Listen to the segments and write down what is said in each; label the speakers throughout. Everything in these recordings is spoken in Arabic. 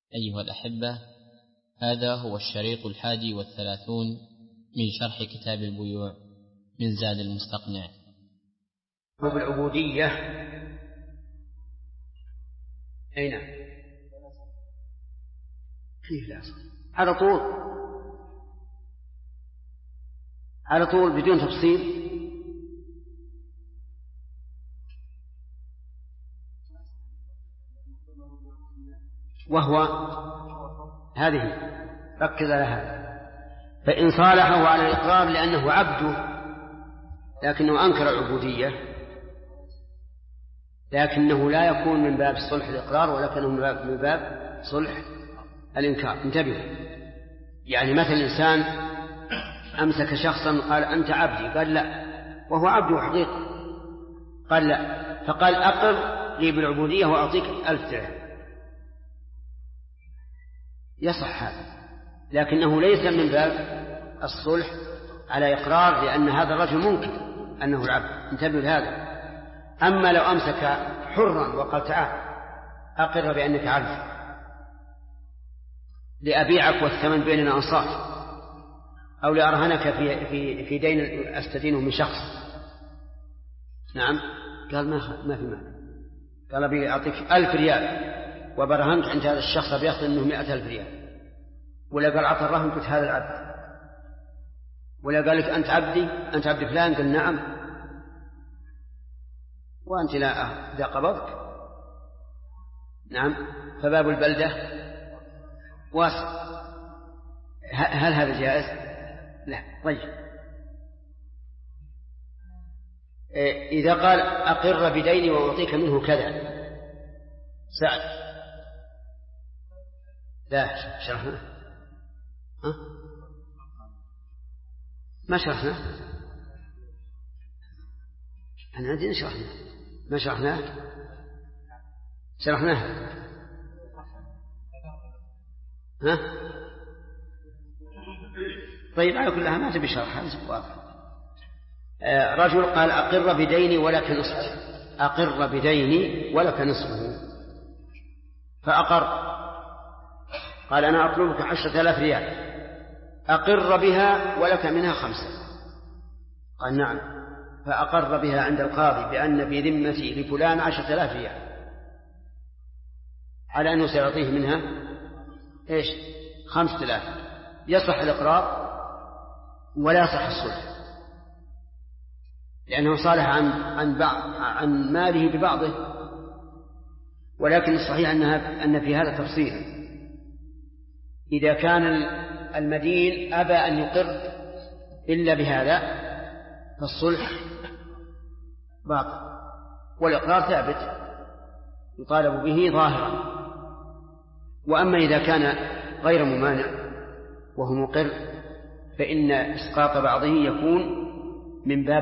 Speaker 1: أيها الأحبة، هذا هو الشريط 31 من شرح كتاب البيوع من زاد المستقنع.
Speaker 2: بالعبودية أين؟ كيف لا على طول بدون تفصيل. وهو هذه ركز على هذا. فإن صالحه على الإقرار لأنه عبده لكنه أنكر العبودية، لكنه لا يكون من باب صلح الإقرار ولكنه من باب صلح الإنكار. انتبهوا، يعني مثل إنسان أمسك شخصا قال أنت عبدي، قال لا، وهو عبده حقيقة، قال لا، فقال أقر لي بالعبودية وأعطيك 1000 درهم، يصح هذا، لكنه ليس من باب الصلح على إقرار، لأن هذا الرجل ممكن أنه العبد. انتبهوا لهذا. أما لو أمسك حرا وقال تعال أقر بأنك عبد لأبيعك والثمن بيننا أنصاف، أو لأرهنك في دين أستدينه من شخص، نعم، قال ما في مانع، قال أبي أعطيك 1000 ريال وبرهنت عند هذا الشخص بيأخذ منه 100,000 ريال، ولا قال عطى الرهن قلت هذا العبد، ولا قال لك أنت عبدي، أنت عبد فلان، قال نعم، وأنت لا إذا قبضك، نعم، فباب البلدة واسع. هل هذا جائز؟ لا. طيب، إذا قال أقر بديني وأعطيك منه كذا سعد، لا شرحنا، ما شرحنا، أنا عندي شرحنا، ما شرحناه، شرحناه، ها؟ طيب على كلها ما تبي شرح، هذا واضح. رجل قال أقر بديني ولك نصفه، أقر بديني ولك نصفه، فأقر، قال أنا أطلبك 10,000 ريال، أقر بها ولك منها 5، قال نعم، فأقر بها عند القاضي بأن في ذمتي لفلان 10,000 ريال، على أنه سيعطيه منها إيش؟ 5,000. يصح الإقرار ولا يصح الصلح، لأنه صالح عن ماله ببعضه، ولكن الصحيح أن في هذا تفصيل. إذا كان المدين أبى أن يقر إلا بهذا فالصلح باطل، والإقرار ثابت يطالب به ظاهرا. وأما إذا كان غير ممانع وهو مقر فإن إسقاط بعضه يكون من باب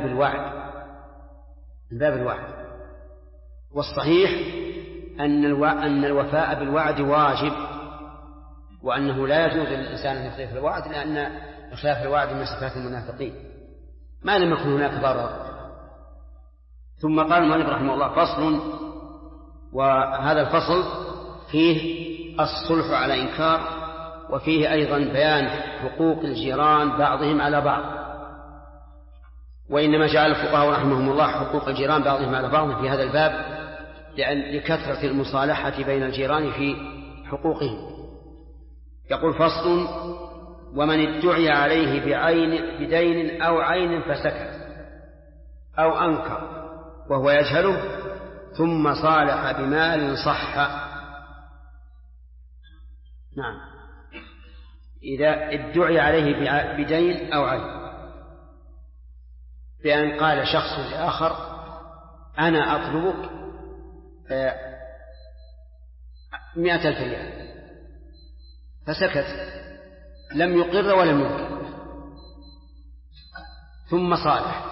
Speaker 2: الوعد، والصحيح أن الوفاء بالوعد واجب، وأنه لا يجوز للإنسان أن يخلف الوعد، لأن إخلاف الوعد من صفات المنافقين ما لم يكن هناك ضرر. ثم قال المؤلف رحمه الله: فصل، وهذا الفصل فيه الصلح على إنكار، وفيه أيضا بيان حقوق الجيران بعضهم على بعض. وإنما جعل الفقهاء رحمهم الله حقوق الجيران بعضهم على بعض في هذا الباب لكثرة المصالحة بين الجيران في حقوقهم. يقول: فصل: ومن ادعي عليه بدين أو عين فسكت أو أنكر وهو يجهله ثم صالح بمال صح. نعم، إذا ادعي عليه بدين أو عين، بأن قال شخص لآخر: أنا أطلبك 100,000 ريال، فسكت، لم يقر ولم ينكر، ثم صالح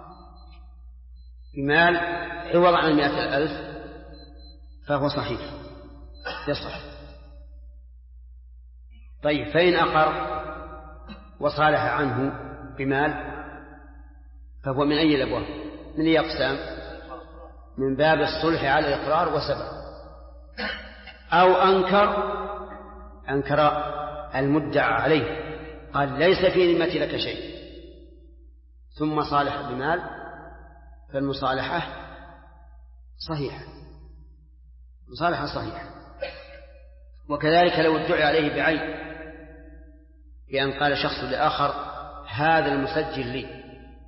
Speaker 2: بمال عوض عن 100,000 فهو صحيح، يصح. طيب، فإن أقر وصالح عنه بمال فهو من أي الأبواب؟ من أي أقسام؟ من باب الصلح على الإقرار وسبب. أو أنكر أنكر المدعى عليه، قال ليس في ذمتي لك شيء، ثم صالح بمال، فالمصالحة صحيحة، مصالحة صحيحة. وكذلك لو ادعي عليه بعين، بأن قال شخص لآخر هذا المسجل لي،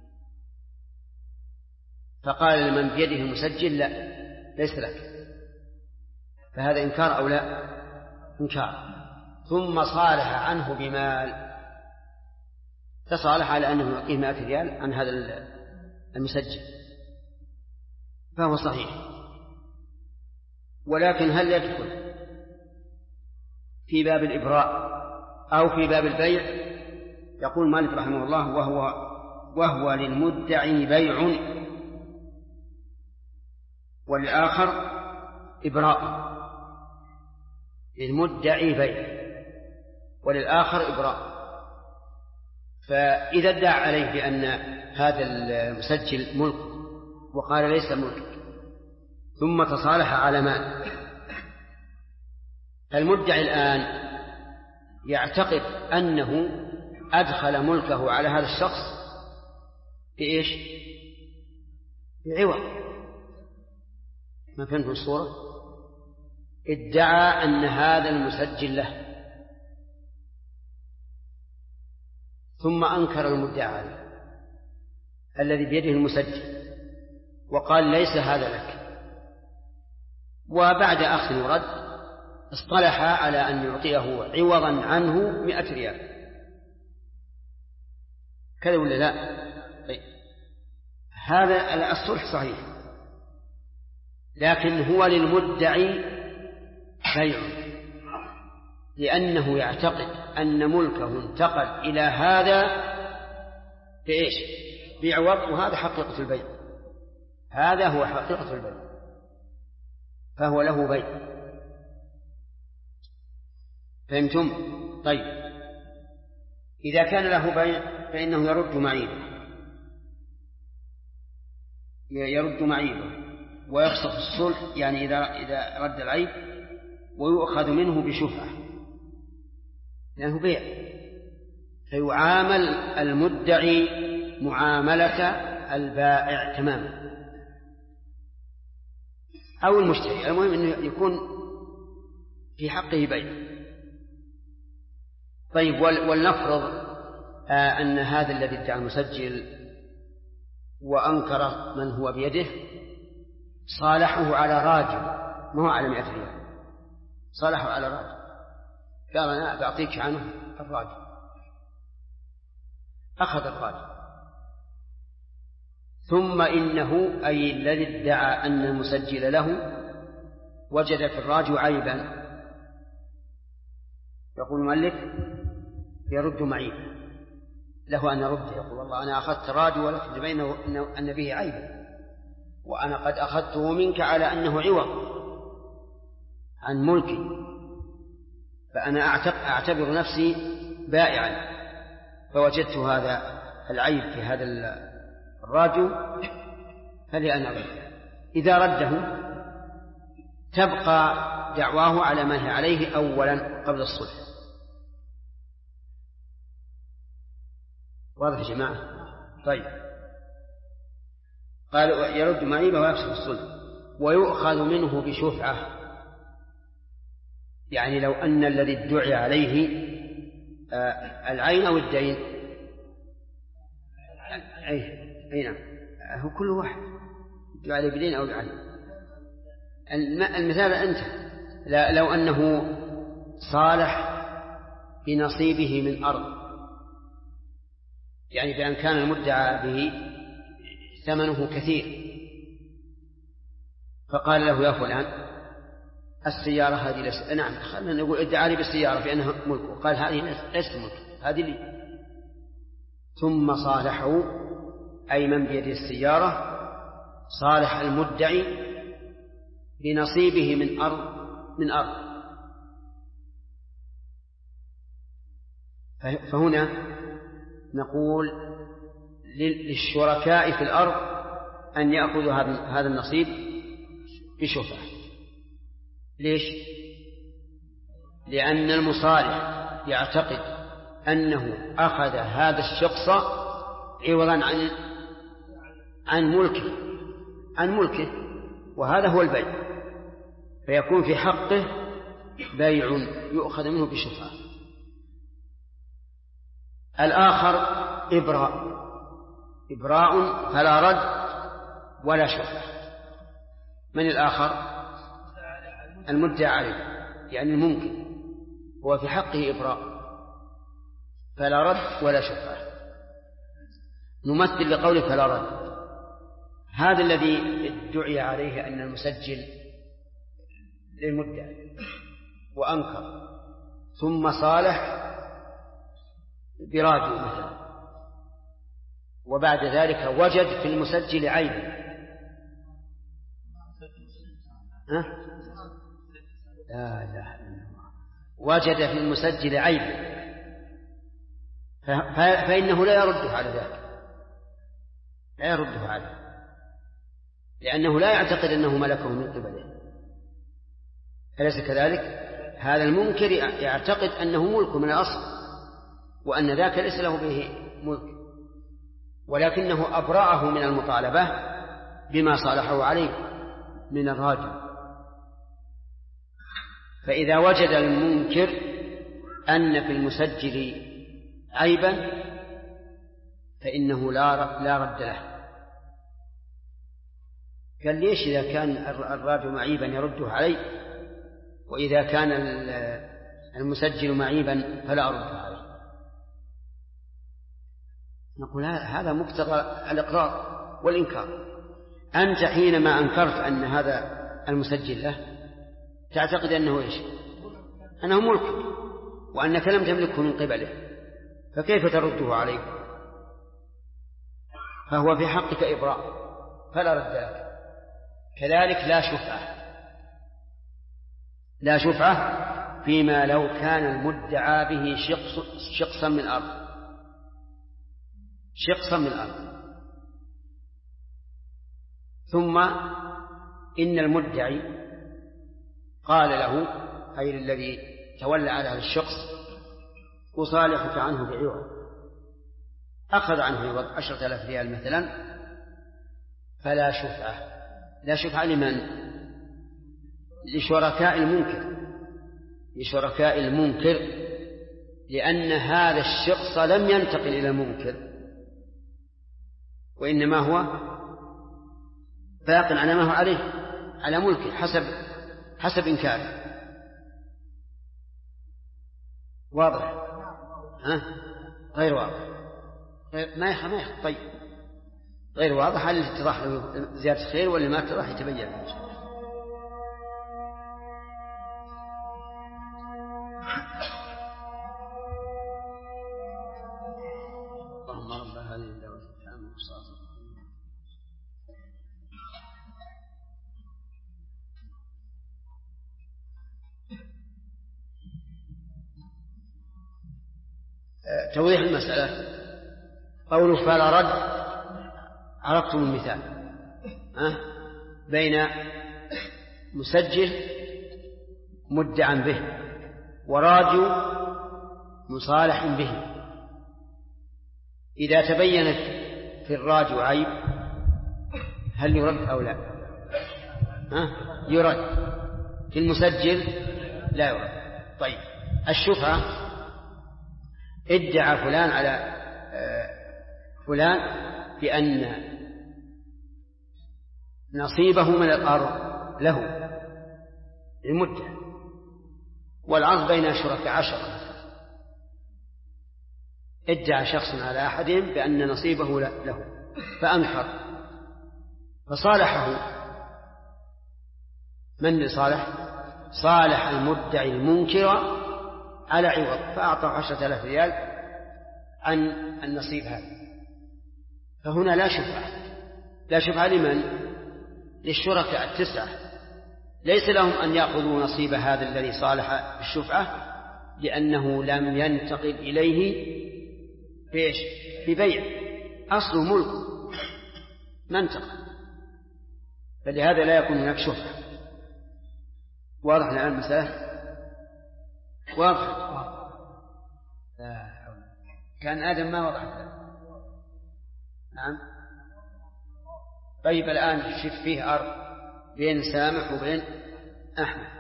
Speaker 2: فقال لمن بيده المسجل لا ليس لك، فهذا إنكار أو لا؟ إنكار. ثم صالح عنه بمال، تصالح على أنه يعطيه 100 ريال عن هذا المسجل، فهو صحيح. ولكن هل يدخل في باب الإبراء أو في باب البيع؟ يقول مالك رحمه الله وهو للمدعي بيع والآخر إبراء. للمدعي بيع وللآخر إبراء. فإذا ادعى عليه بأن هذا المسجل ملك وقال ليس ملك، ثم تصالح على مال، المدعي الآن يعتقد أنه أدخل ملكه على هذا الشخص بإيش؟ بعوض. ما فهمتم الصورة؟ ادعى أن هذا المسجل له، ثم أنكر المدعى عليه الذي بيده المسجل وقال ليس هذا لك، وبعد أخذ ورد اصطلح على أن يعطيه عوضا عنه 100 ريال، كذا ولا لا؟ طيب. هذا الصلح صحيح، لكن هو للمدعي بيع، لأنه يعتقد أن ملكه انتقل إلى هذا بإيش؟ بعوض، وهذا حقيقة البيع، هذا هو حقيقة البيع، فهو له بيع. فهمتم؟ طيب، إذا كان له بيع فإنه يرد معيبه ويفسخ الصلح، يعني إذا رد العيب، ويؤخذ منه بشفعة، لأنه بيع، فيعامل المدعي معاملة البائع تماما أو المشتري، المهم أنه يكون في حقه بيع. طيب، ولنفرض أن هذا الذي ادعى المسجل وأنكر من هو بيده صالحه على راجل، ما هو على 100 ريال، صالحه على راجل، قال أنا أعطيك عنه الراجل، أخذ الراجل، ثم إنه أي الذي ادعى أن المسجل له وجد في الراجل عيبا، يقول المؤلف يرد معيب، له أن يرد، يقول والله أنا أخذت الراجل ولكن تبين أن به عيبا، وأنا قد أخذته منك على أنه عوض عن ملكي، فأنا أعتبر نفسي بائعا، فوجدت هذا العيب في هذا الراجل، فلأنا رده. إذا رده تبقى دعواه على ما هي عليه أولا قبل الصلح. واضح يا جماعة؟ طيب، قال يرد معيبه ويفسخ الصلح ويؤخذ منه بشفعة، يعني لو أن الذي ادعي عليه العين أو الدين، أي نعم، هو كل واحد ادعي عليه بدين أو بعين. المثال أنت لو أنه صالح بنصيبه من أرض، يعني بأن كان المدعى به ثمنه كثير، فقال له يا فلان السيارة هذه نعم، خلنا نقول ادعى لي بالسيارة بأنها ملكه، قال هذه ليست ملك، هذه لي، ثم صالحه أي من بيده السيارة صالح المدعي بنصيبه من أرض. فهنا نقول للشركاء في الأرض أن يأخذوا هذا النصيب بشفعة. ليش؟ لأن المصالح يعتقد أنه أخذ هذا الشخص عوضا عن ملكه، وهذا هو البيع، فيكون في حقه بيع يؤخذ منه بشفعة. الآخر إبراء فلا رد ولا شفعة. من الآخر؟ المدعى عليه، يعني الممكن، هو في حقه إبراء فلا رد ولا شفعة. نمثل لقوله فلا رد. هذا الذي ادعي عليه أن المسجل للمدعي وأنكر، ثم صالح براده مثلا، وبعد ذلك وجد في المسجل عيبا. لا وجد في المسجل عيبا، فإنه لا يرده على ذلك، لا يرده عليه، لأنه لا يعتقد أنه ملكه من قبله. أليس كذلك؟ هذا المنكر يعتقد أنه ملك من الأصل، وأن ذاك ليس له به ملك، ولكنه أبرأه من المطالبة بما صالحه عليه من الراجل. فإذا وجد المنكر أن في المسجل عيبا فإنه لا رد له. قال ليش إذا كان الراجل معيبا يرده عليه، وإذا كان المسجل معيبا فلا أرده عليه؟ نقول هذا مقتضى الإقرار والإنكار. أنت حينما أنكرت أن هذا المسجل له تعتقد أنه إيش؟ أنه ملك، وأنك لم تملكه من قبله، فكيف ترده عليه؟ فهو في حقك إبراء فلا رد لك. كذلك لا شفعة فيما لو كان المدعى به شقصا من الأرض، ثم إن المدعي قال له، أي الذي تولى على هذا الشخص، أصالحك عنه بعوض، أخذ عنه عوض 10,000 ريال مثلا، فلا شفعة. لا شفعة لمن؟ لشركاء المنكر، لأن هذا الشخص لم ينتقل إلى المنكر، وإنما هو باق على ما هو عليه، على ملكه حسب إنكاره. واضح؟ غير واضح؟ ما يخ. طيب غير واضح. هل اتضح زيادة خير ولا ما اتضح؟ يتبين. اللهم رب هذه الدعوة التامة والصلاة توضيح المسألة. قوله فلا رد، عرفتم المثال بين مسجل مدعا به وراجو مصالح به. إذا تبينت في الراجو عيب هل يرد أو لا؟ يرد. في المسجل لا يرد. طيب الشفعة، ادعى فلان على فلان بأن نصيبه من الأرض له المدة، والعرض بين شركاء 10. ادعى شخص على أحدهم بأن نصيبه له فأنكر، فصالحه. من صالح المدعي المنكر على عوض، فأعطى 10,000 ريال عن النصيب هذا. فهنا لا شفعة لمن؟ للشركاء 9. ليس لهم أن يأخذوا نصيب هذا الذي صالح بالشفعة، لأنه لم ينتقل إليه ببيع، أصل ملك منتقل، فلهذا لا يكون هناك شفعة. واضح الآن المسألة؟ واضح. لا حول. كان آدم ما وضع ذلك. نعم. طيب الآن شف فيه أرض بين سامح وبين أحمد،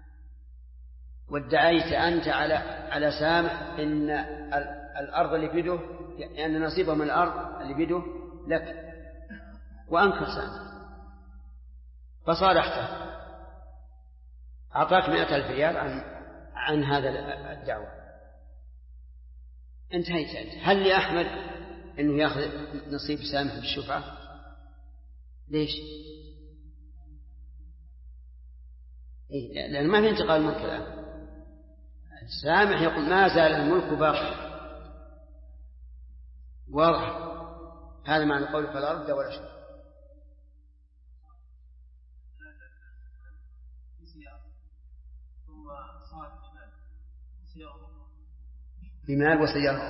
Speaker 2: وادعيت أنت على سامح إن الأرض اللي بيده، يعني نصيبه من الأرض اللي بيده لك، وأنكر سامح فصالحته، أعطاك 100,000 ريال عن هذا الدعوة، انتهيت أنت. هل لأحمد أنه يأخذ نصيب سامح بالشفعة؟ ليش؟ لأن ما في انتقال ملك الآن. سامح يقول ما زال الملك باقي. واضح. هذا معنى قولك فلا رد ولا شيء. بمال وسيارة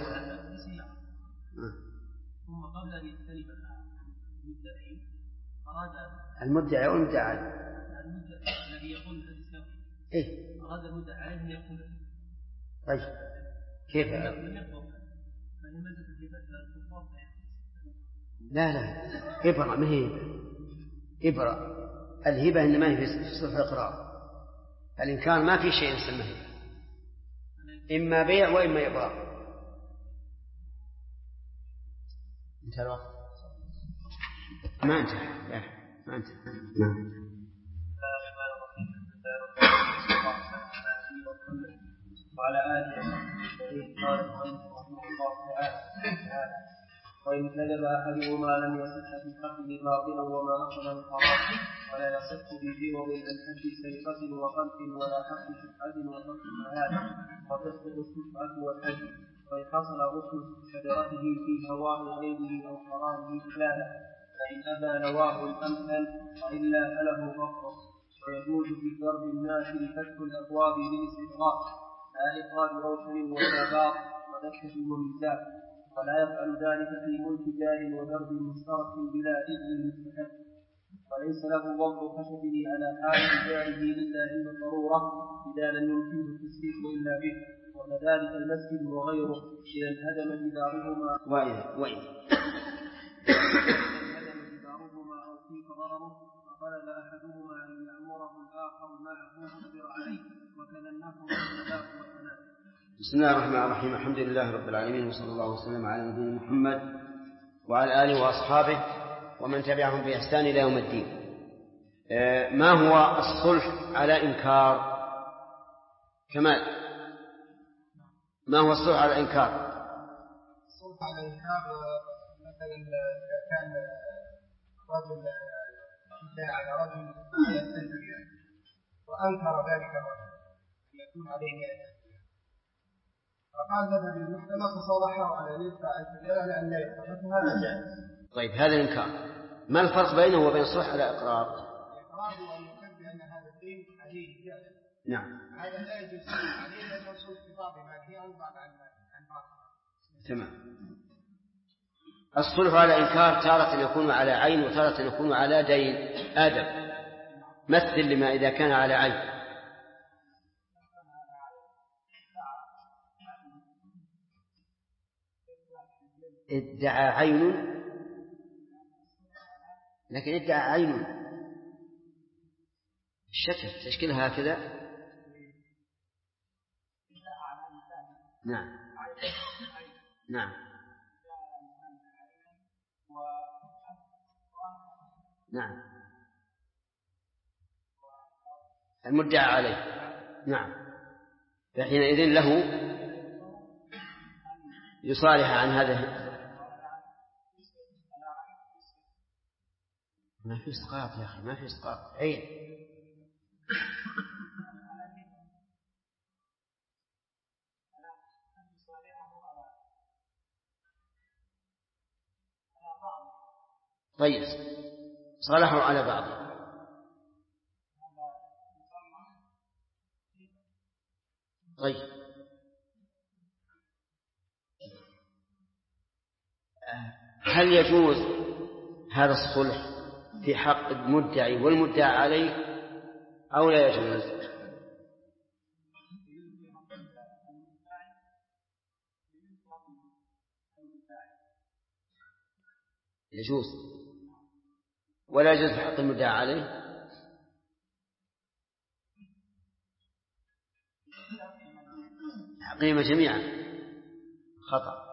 Speaker 3: ثم قبل أن يستلم المدعي أراد
Speaker 2: المدعي أو المدعي
Speaker 3: الذي يقول
Speaker 2: إيه؟
Speaker 3: أراد المدعي عليه أن يقول.
Speaker 2: طيب كيف؟ لا إبرة ما هي إبرة. الهبة إنما هي في صلح الإقرار. الإنكار ما في شيء يسمى هبة، إما بيع وإما إبراء. انتهى الوقت. ما انتهى. لا ما انتهى.
Speaker 3: وعلى آله قال رحمه الله تعالى: وإن كذب أحدهما لم يصح في حقه باطلا وما أخذ الحرام، ولا يصح بجوض الحد سرقة وقذف ولا حق شفعة وقذف هذا، وتسقط الشفعة والحد. وإن حصل غسل شجرته في هواء غيره أو حرامه فلا، فإن أبى نواه الأمثل وإلا فله فقر. ويجوز في ضرب الناس لفتح الأبواب للاستقراء، لا إخراج روشن وشباب ودكة ومزاح، ولا يفعل ذلك في ملك جار وضرب مشترك بلا إذن مستحق. وليس له وضع خشبه على حال جاره إلا عند الضرورة إذا لم يمكنه التسليم إلا به، وكذلك المسجد وغيره إذا انهدم جدارهما أو فيك ضرره فطلب أحدهما أن يأمره الآخر معه فقدر عليه، وكذا النفر والسلاح والثناء.
Speaker 2: بسم الله الرحمن الرحيم. الحمد لله رب العالمين، وصلى الله وسلم على نبينا محمد وعلى آله وأصحابه ومن تبعهم بإحسان إلى يوم الدين. ما هو الصلح على إنكار؟ كمال، ما هو الصلح على إنكار؟
Speaker 4: الصلح على إنكار مثلا إذا كان رجل شداء على رجل يستنكر وأنكر ذلك الرجل يكون عليه 100، فقال ذهب للمحكمة فصالحه على أن يدفع 1000 ريال لأن لا يدفع، فهذا جائز.
Speaker 2: طيب هذا الإنكار ما الفرق بينه وبين الصلح على إقرار؟
Speaker 4: الإقرار هو أن يثبت أن هذا الدين عليه جائز.
Speaker 2: نعم.
Speaker 4: هذا لا يجوز عليه لأنه صلح خطابي ما هي أنبعد عن باطل.
Speaker 2: تمام. الصلح على إنكار تارة يكون على عين وتارة يكون على دين. آدم مثل لما إذا كان على عين. ادعى عين، لكن ادعى عين الشكل تشكيلها هكذا. نعم نعم نعم المدعى عليه. نعم. فحينئذ له يصالح عن هذا. ما في اسقاط يا أخي، ما في اسقاط. عين. طيب صالحوا على بعض. طيب هل يجوز هذا الصلح في حق المدعي والمدعى عليه أو لا يجوز؟ يجوز ولا يجوز في حق المدعى عليه؟ حقهما جميعا خطأ.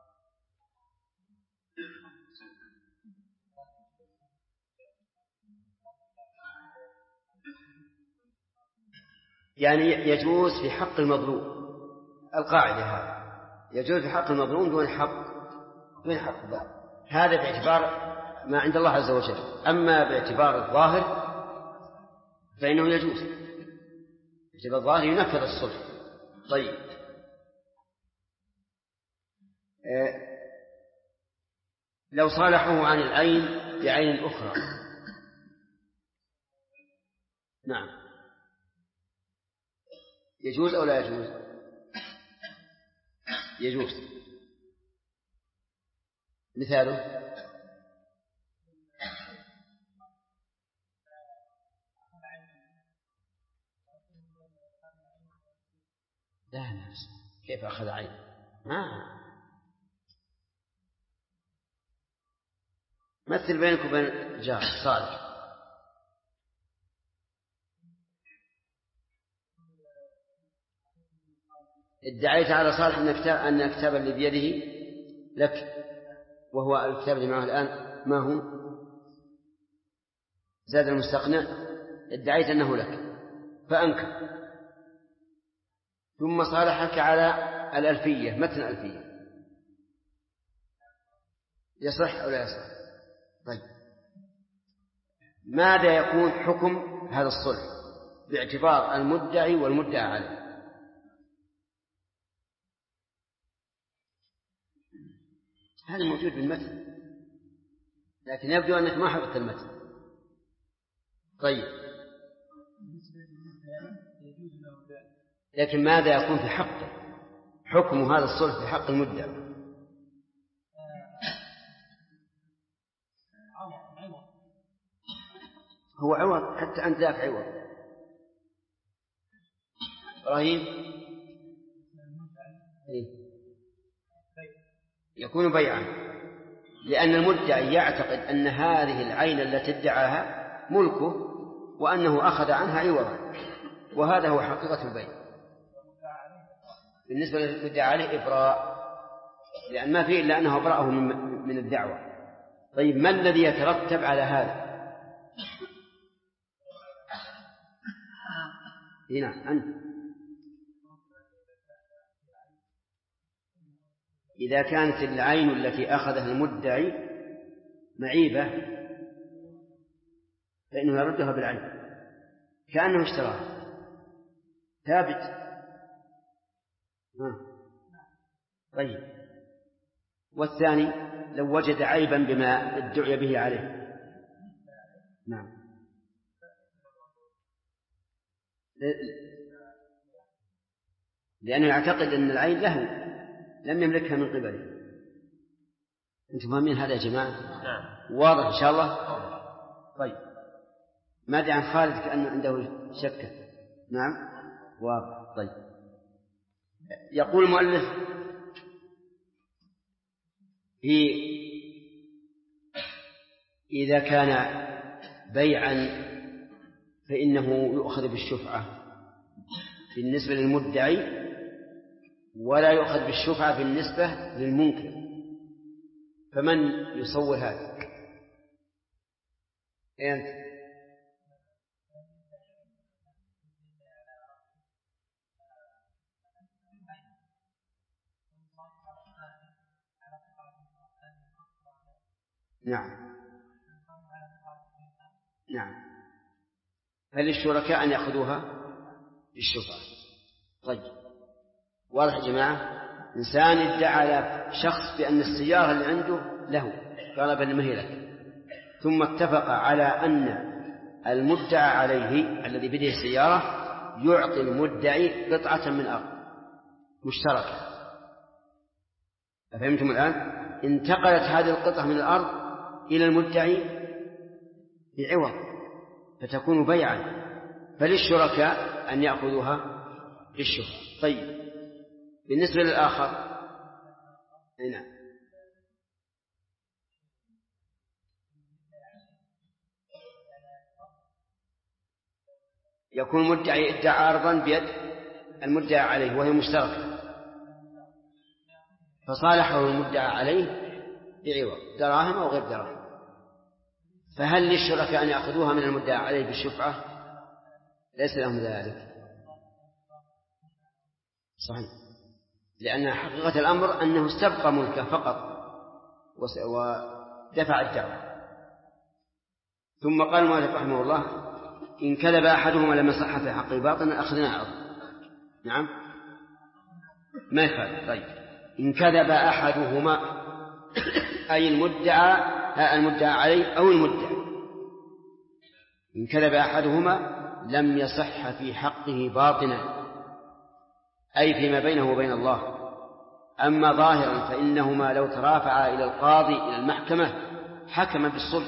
Speaker 2: يعني يجوز في حق المظلوم، القاعدة هذا يجوز في حق المظلوم دون حق الظالم، هذا باعتبار ما عند الله عز وجل. أما باعتبار الظاهر فإنه يجوز، باعتبار الظاهر ينفذ الصلح. طيب لو صالحه عن العين بعين أخرى، نعم، يجوز أو لا يجوز؟ يجوز. مثاله لا نفس كيف أخذ عين؟ مثل بينك وبين جار صالح، ادعيت على صالح أن الكتاب اللي بيده لك، وهو الكتاب اللي معه الآن ما هو زاد المستقنع، ادعيت أنه لك فأنكر، ثم صالحك على الألفية متن الألفية، يصح أو لا يصح؟ طيب ماذا يكون حكم هذا الصلح باعتبار المدعي والمدعى عليه؟ هذا موجود بالمتن، لكن يبدو أنك ما حفظت المتن. طيب لكن ماذا يكون في حقه حكم هذا الصلح في حق المدعي؟ هو عوض، حتى أنت ذاك عوض. إبراهيم يكون بيعا، لأن المدعي يعتقد أن هذه العين التي ادعاها ملكه وأنه أخذ عنها عوضا، وهذا هو حقيقة البيع. بالنسبة للمدعى عليه إبراء، لأن ما فيه إلا أنه أبرأه من الدعوة. طيب ما الذي يترتب على هذا؟ هنا أنت إذا كانت العين التي أخذها المدعي معيبة فإنه يردها بالعين كأنه اشتراها ثابت. طيب والثاني لو وجد عيبا بما ادعي به عليه، نعم، لأنه يعتقد أن العين له لم يملكها من قبله. أنتم فاهمين هذا يا جماعة؟
Speaker 3: نعم.
Speaker 2: واضح إن شاء الله. طيب ماذا عن خالد كأنه عنده شكة؟ نعم واضح. طيب يقول المؤلف إذا كان بيعا فإنه يؤخذ بالشفعة بالنسبة للمدعي ولا يؤخذ بالشفعة بالنسبة للمنكر، فمن يصور هذا؟ أنت نعم نعم. هل الشركاء أن يأخذوها بالشفعة؟ طيب واضح يا جماعة. إنسان ادعى على شخص بأن السيارة اللي عنده له طلبا لمهلك، ثم اتفق على أن المدعى عليه الذي بيده السيارة يعطي المدعي قطعة من أرض مشتركة. أفهمتم الآن؟ انتقلت هذه القطعة من الأرض إلى المدعي بعوض فتكون بيعا، فللشركاء أن يأخذوها بالشفعة. طيب بالنسبة للآخر نعم يكون مدعي ادعى عرضا بيد المدعى عليه وهي مشتركة، فصالحه المدعى عليه بعوض دراهم أو غير دراهم، فهل للشركاء أن يأخذوها من المدعى عليه بالشفعة؟ ليس لهم ذلك. صحيح، لأن حقيقة الأمر أنه استبقى ملكه فقط ودفع الدعوة. ثم قال المؤلف رحمه الله: إن كذب أحدهما لما صح في حقه باطنا أخذنا عرض. نعم ما يفعل. طيب إن كذب أحدهما أي المدعى عليه أو المدعي، إن كذب أحدهما لم يصح في حقه باطنا أي فيما بينه وبين الله. أما ظاهرا فإنهما لو ترافعا إلى القاضي إلى المحكمة حكم بالصلح،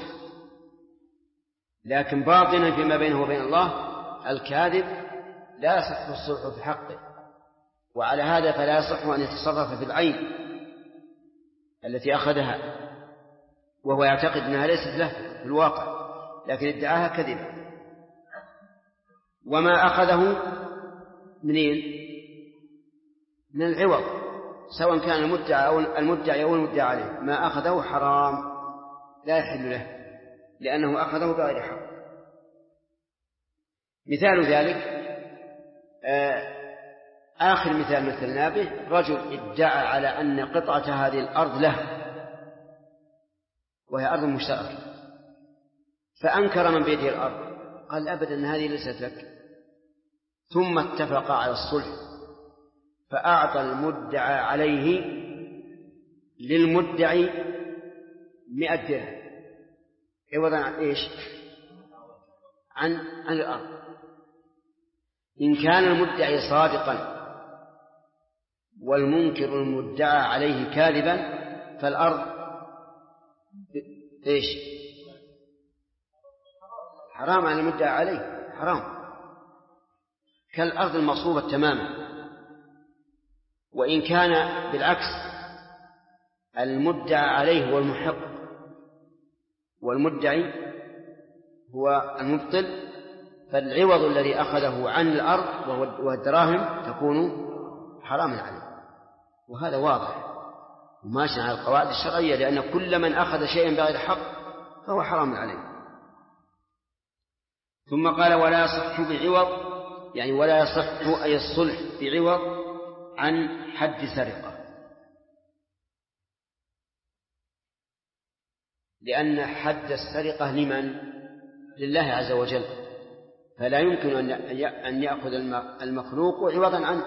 Speaker 2: لكن باطنا فيما بينه وبين الله الكاذب لا يصح الصلح في حقه، وعلى هذا فلا يصح أن يتصرف في العين التي أخذها وهو يعتقد أنها ليست له في الواقع، لكن ادعاها كذبا. وما أخذه منين؟ من العوض، سواء كان المدعي أو المدعى عليه، ما أخذه حرام لا يحل له لأنه أخذه بغير حق. مثال ذلك آخر مثال مثلنا به: رجل ادعى على أن قطعة هذه الأرض له وهي أرض مشتركة، فأنكر من بيده الأرض، قال أبدا أن هذه ليست لك، ثم اتفق على الصلح فأعطى المدعى عليه للمدعي 100 درهم عوضا عن إيش؟ عن الأرض. إن كان المدعي صادقا والمنكر المدعى عليه كاذبا فالأرض إيش؟ حرام على المدعى عليه، حرام كالأرض المغصوبة تماما. وإن كان بالعكس المدعى عليه هو المحق والمدعي هو المبطل، فالعوض الذي أخذه عن الأرض والدراهم تكون حراما عليه. وهذا واضح وماشي على القواعد الشرعية، لأن كل من أخذ شيئا بغير حق فهو حرام عليه. ثم قال: ولا يصح بعوض، يعني ولا يصح أي الصلح بعوض عن حد سرقة، لأن حد السرقة لمن؟ لله عز وجل، فلا يمكن أن يأخذ المخلوق عوضا عنه.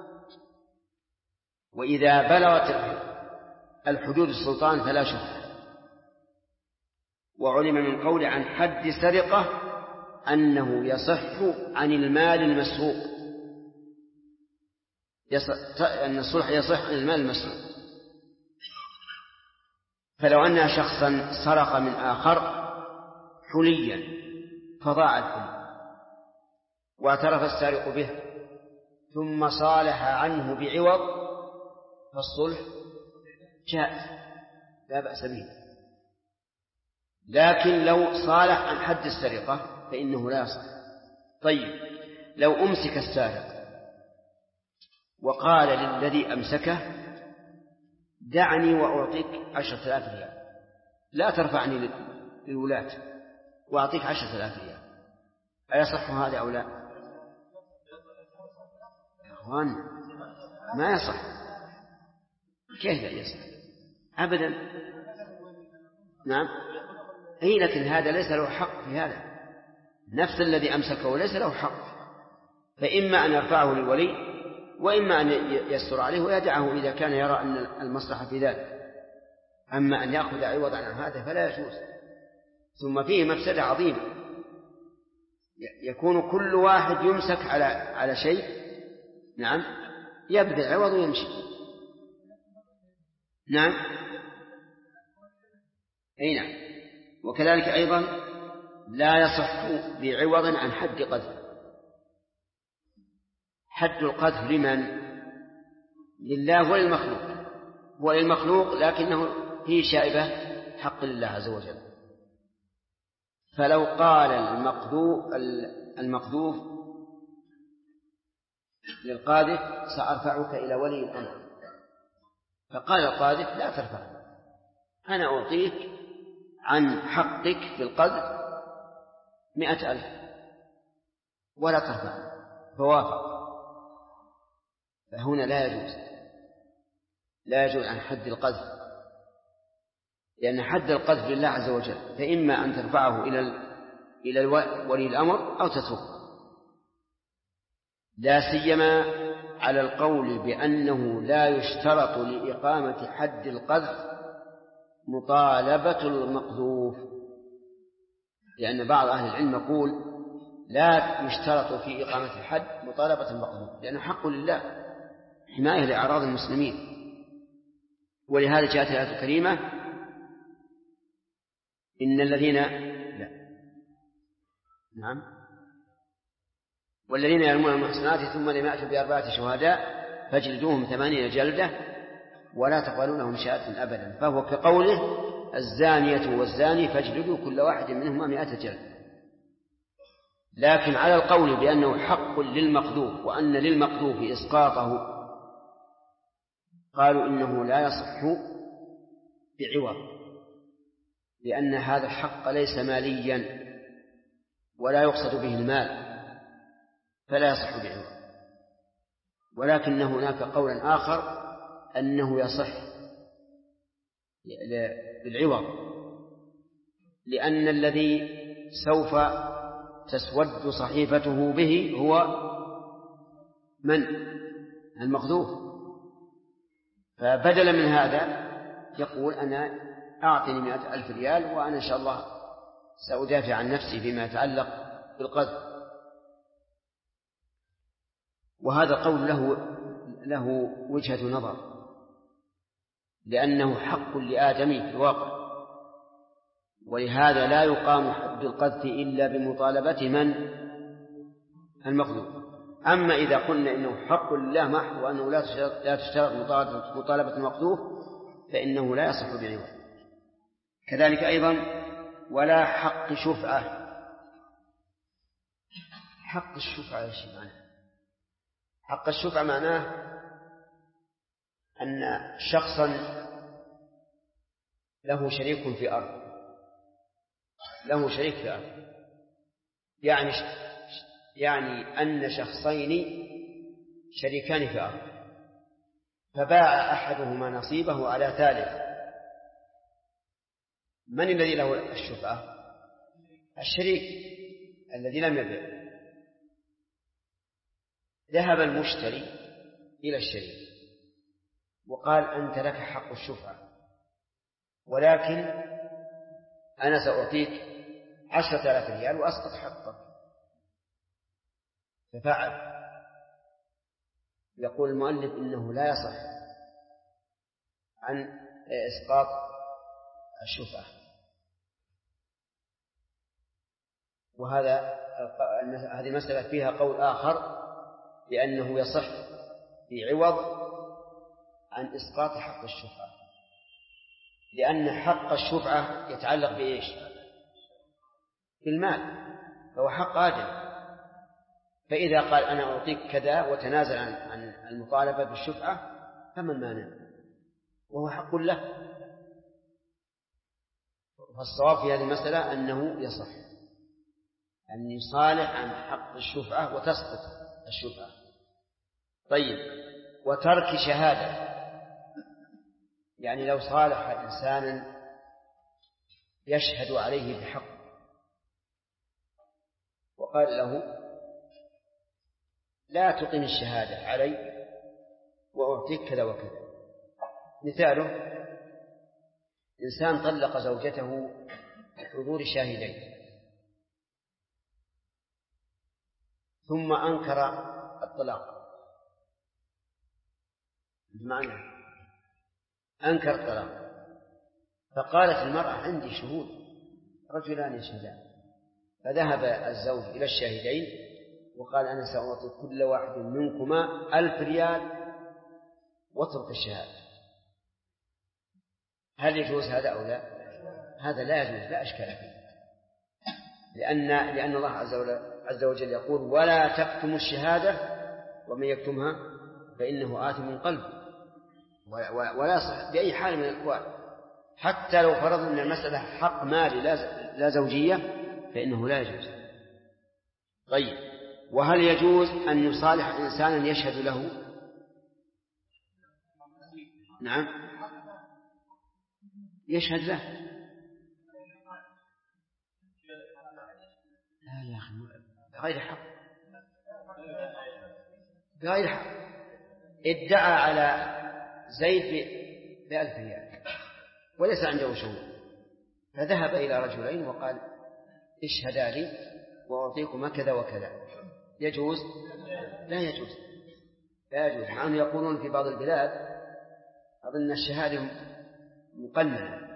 Speaker 2: وإذا بلغت الحدود السلطان فلا شفعة. وعلم من قول عن حد سرقة أنه يصح عن المال المسروق، أن الصلح يصح عن المال المسروق. فلو أن شخصا سرق من آخر حليا فضاع الحلي واعترف السارق به ثم صالح عنه بعوض فالصلح جائز لا بأس به. لكن لو صالح عن حد السرقة فإنه لا يصح. طيب لو أمسك السارق وقال للذي أمسكه: دعني وأعطيك 10,000 ريال، لا ترفعني للولاة وأعطيك 10,000 ريال، أيصح هذا أو لا؟ يا أخوان ما يصح. كيف لا يصح؟ أبدا. نعم أي، لكن هذا ليس له حق في هذا، نفس الذي أمسكه ليس له حق، فإما أن يرفعه للولي وإما أن يستر عليه ويدعه إذا كان يرى أن المصلحة في ذلك. أما أن يأخذ عوضا عن هذا فلا يجوز. ثم فيه مفسدة عظيمة، يكون كل واحد يمسك على شيء، نعم، يبذل عوض ويمشي. نعم أي نعم. وكذلك أيضا لا يصح بعوض عن حد قذف. حد القذف لمن؟ لله وللمخلوق، وللمخلوق لكنه هي شائبة حق لله عز وجل. فلو قال المقذوف للقاذف سأرفعك إلى ولي الأمر، فقال القاذف لا ترفعني، أنا أعطيك عن حقك في القذف 100,000 ولا ترفعني، فوافق. فهنا لا يجوز عن حد القذف، لأن حد القذف لله عز وجل، فإما أن ترفعه إلى ولي الأمر أو تتركه، لا سيما على القول بأنه لا يشترط لإقامة حد القذف مطالبة المقذوف، لأن بعض أهل العلم يقول لا يشترط في إقامة الحد مطالبة المقذوف لأنه حق لله حماية لأعراض المسلمين. ولهذا جاءت الآية الكريمة إن الذين والذين يرمون المحصنات ثم لم يأتوا ب4 شهداء فاجلدوهم 80 جلدة ولا تقبلوا لهم شهادة أبدا، فهو كقوله الزانية والزاني فاجلدوا كل واحد منهما 100 جلدة. لكن على القول بأنه حق للمقذوف وأن للمقذوف إسقاطه قالوا إنه لا يصح بعوض، لأن هذا الحق ليس ماليا ولا يقصد به المال فلا يصح بعوض. ولكن هناك قولا آخر أنه يصح بالعوض، لأن الذي سوف تسود صحيفته به هو من؟ المقذوف. فبدلا من هذا يقول أنا أعطني 100,000 ريال وأنا إن شاء الله سأدافع عن نفسي فيما يتعلق بالقذف. وهذا قول له وجهة نظر، لأنه حق لآدمي في الواقع، ولهذا لا يقام حد القذف إلا بمطالبة من؟ المقذوف. أما إذا قلنا إنه حق لله محض وأنه لا تشترط مطالبة المقذوف فإنه لا يصح بعوض. كذلك أيضا ولا حق شفعة. حق الشفعة ايش معناه؟ حق الشفعة معناه أن شخصا له شريك في أرض، يعني أن شخصين شريكان في أرض، فباع أحدهما نصيبه على ثالث. من الذي له الشفعة؟ الشريك الذي لم يبيع. ذهب المشتري إلى الشريك وقال أنت لك حق الشفعة، ولكن أنا سأعطيك 10,000 ريال وأسقط حقك. ففعل. يقول المؤلف إنه لا يصح عن إسقاط الشفعة. هذه مسألة فيها قول آخر بأنه يصح في عوض عن إسقاط حق الشفعة، لأن حق الشفعة يتعلق بإيش؟ بالمال، فهو حق آدم. فإذا قال أنا أعطيك كذا وتنازل عن المطالبة بالشفعة فما المانع؟ وهو حق له. فالصواب في هذه المسألة أنه يصح أن يصالح عن حق الشفعة وتسقط الشفعة. طيب، وترك شهادة، يعني لو صالح إنسانا يشهد عليه بحق وقال له لا تقم الشهادة علي وأعطيك كذا وكذا. مثاله إنسان طلق زوجته بحضور شاهدين ثم أنكر الطلاق، بمعنى أنكر الطلاق، فقالت المرأة عندي شهود رجلان يشهدان، فذهب الزوج إلى الشاهدين وقال أنا سأعطي كل واحد منكما 1000 ريال واترك الشهادة، هل يجوز هذا أو لا؟ هذا لا يجوز، لا أشكال فيه، لأن الله عز وجل يقول ولا تكتموا الشهادة ومن يكتمها فإنه آثم قلبه، ولا يصح بأي حال من الأحوال، حتى لو فرضنا أن المسألة حق مالي لا زوجية فإنه لا يجوز. طيب، وهل يجوز أن يصالح إنسانا يشهد له؟ نعم، يشهد له. لا يا أخي، غير حق، غير حق. ادعى على زيد ب1000 ريال وليس عنده شهود، فذهب إلى رجلين وقال اشهدا لي وأعطيكما كذا وكذا، يجوز؟ لا يجوز، لا يجوز. مع أنه يقولون في بعض البلاد أظن الشهادة مقننة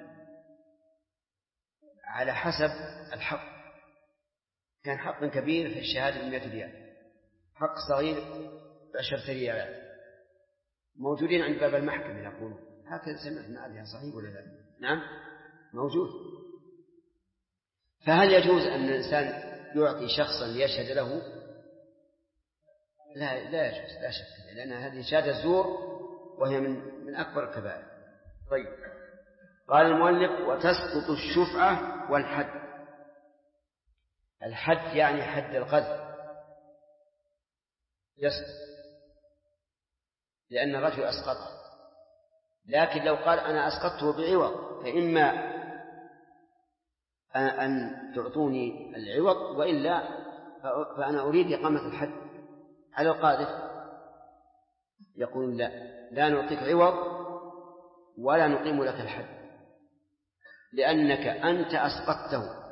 Speaker 2: على حسب الحق، كان حق كبير في الشهادة ب100 ريال، حق صغير ب10 ريالات، موجودين عند باب المحكمة يقولون هكذا. سمعنا عليها، صحيح ولا لا؟ نعم موجود. فهل يجوز أن الإنسان يعطي شخصا ليشهد له؟ لا يجوز، لا شك، لأن هذه شهادة زور وهي من أكبر الكبائر. طيب، قال المؤلف وتسقط الشفعة والحد. الحد يعني حد القذف يسقط لأن الرجل أسقطه، لكن لو قال أنا أسقطته بعوض فإما أن تعطوني العوض وإلا فأنا أريد إقامة الحد على القاذف، يقول لا نعطيك عوض ولا نقيم لك الحد لأنك أنت أسقطته.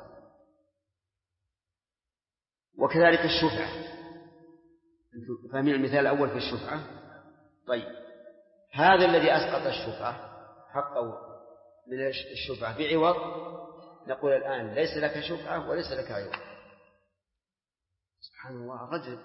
Speaker 2: وكذلك الشفعة، فاهمين المثال الأول في الشفعة؟ طيب، هذا الذي أسقط الشفعة حقه من الشفعة بعوض، نقول الآن ليس لك شفعة وليس لك عوض. سبحان الله، رجل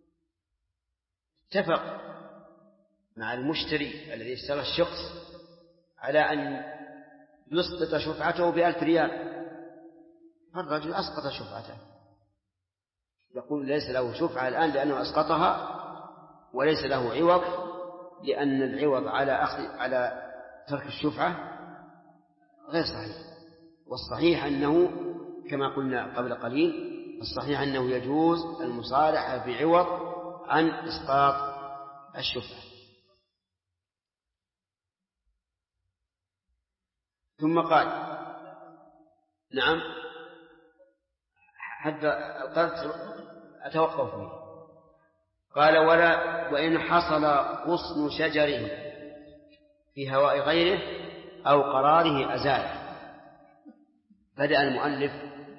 Speaker 2: اتفق مع المشتري الذي اشترى الشخص على أن يسقط شفعته ب1000 ريال، فالرجل أسقط شفعته، يقول ليس له شفعة الآن لأنه أسقطها، وليس له عوض لأن العوض على ترك الشفعة غير صحيح. والصحيح أنه كما قلنا قبل قليل، الصحيح أنه يجوز المصالحة بعوض عن إسقاط الشفعة. ثم قال نعم، حد القذف أتوقف فيه. قال وإن حصل غصن شجره في هواء غيره أو قراره أزاله. بدأ المؤلف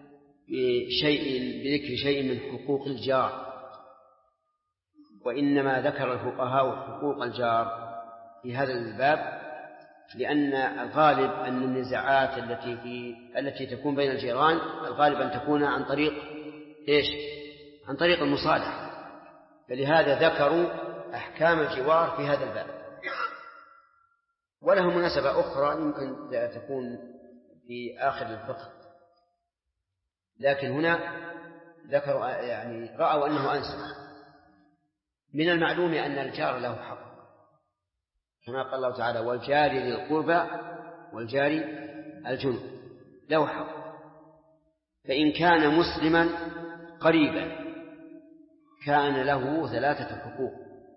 Speaker 2: بذكر شيء من حقوق الجار، وإنما ذكر الفقهاء حقوق الجار في هذا الباب لأن الغالب أن النزاعات التي تكون بين الجيران الغالب أن تكون عن طريق عن طريق المصالحة، فلهذا ذكروا أحكام الجوار في هذا الباب. وله مناسبة أخرى يمكن تكون في آخر الفقه، لكن هنا ذكروا يعني رأوا أنه أنسب. من المعلوم أن الجار له حق كما قال الله تعالى والجار ذي القربى والجار الجنب له حق، فإن كان مسلما قريبا كان له 3 حقوق: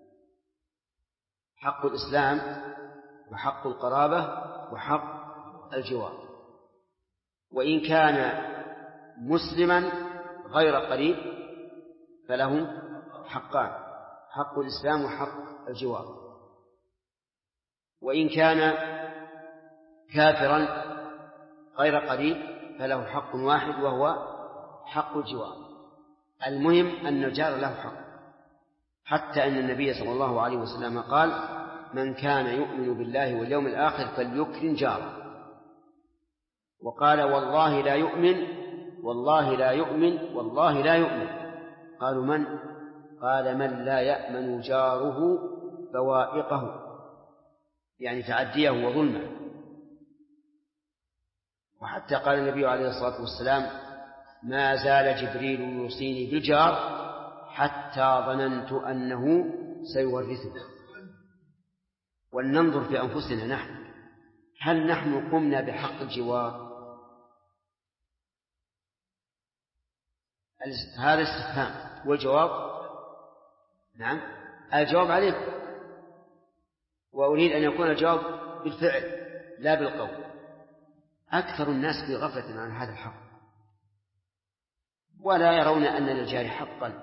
Speaker 2: حق الإسلام وحق القرابة وحق الجوار. وإن كان مسلما غير قريب فله حقان: حق الإسلام وحق الجوار. وإن كان كافرا غير قريب فله حق واحد وهو حق الجوار. المهم أن الجار له حق، حتى أن النبي صلى الله عليه وسلم قال من كان يؤمن بالله واليوم الآخر فليكرم جاره. وقال والله لا يؤمن والله لا يؤمن والله لا يؤمن. قالوا من؟ قال من لا يأمن جاره بوائقه، يعني تعديه وظلمه. وحتى قال النبي عليه الصلاة والسلام ما زال جبريل يوصيني بالجار حتى ظننت أنه سيورثه. ولننظر في أنفسنا نحن، هل نحن قمنا بحق الجوار؟ هذا استفهام، والجواب نعم، الجواب عليه، وأريد أن يكون الجواب بالفعل لا بالقول. أكثر الناس في غفلة عن هذا الحق، ولا يرون أن للجار حقا.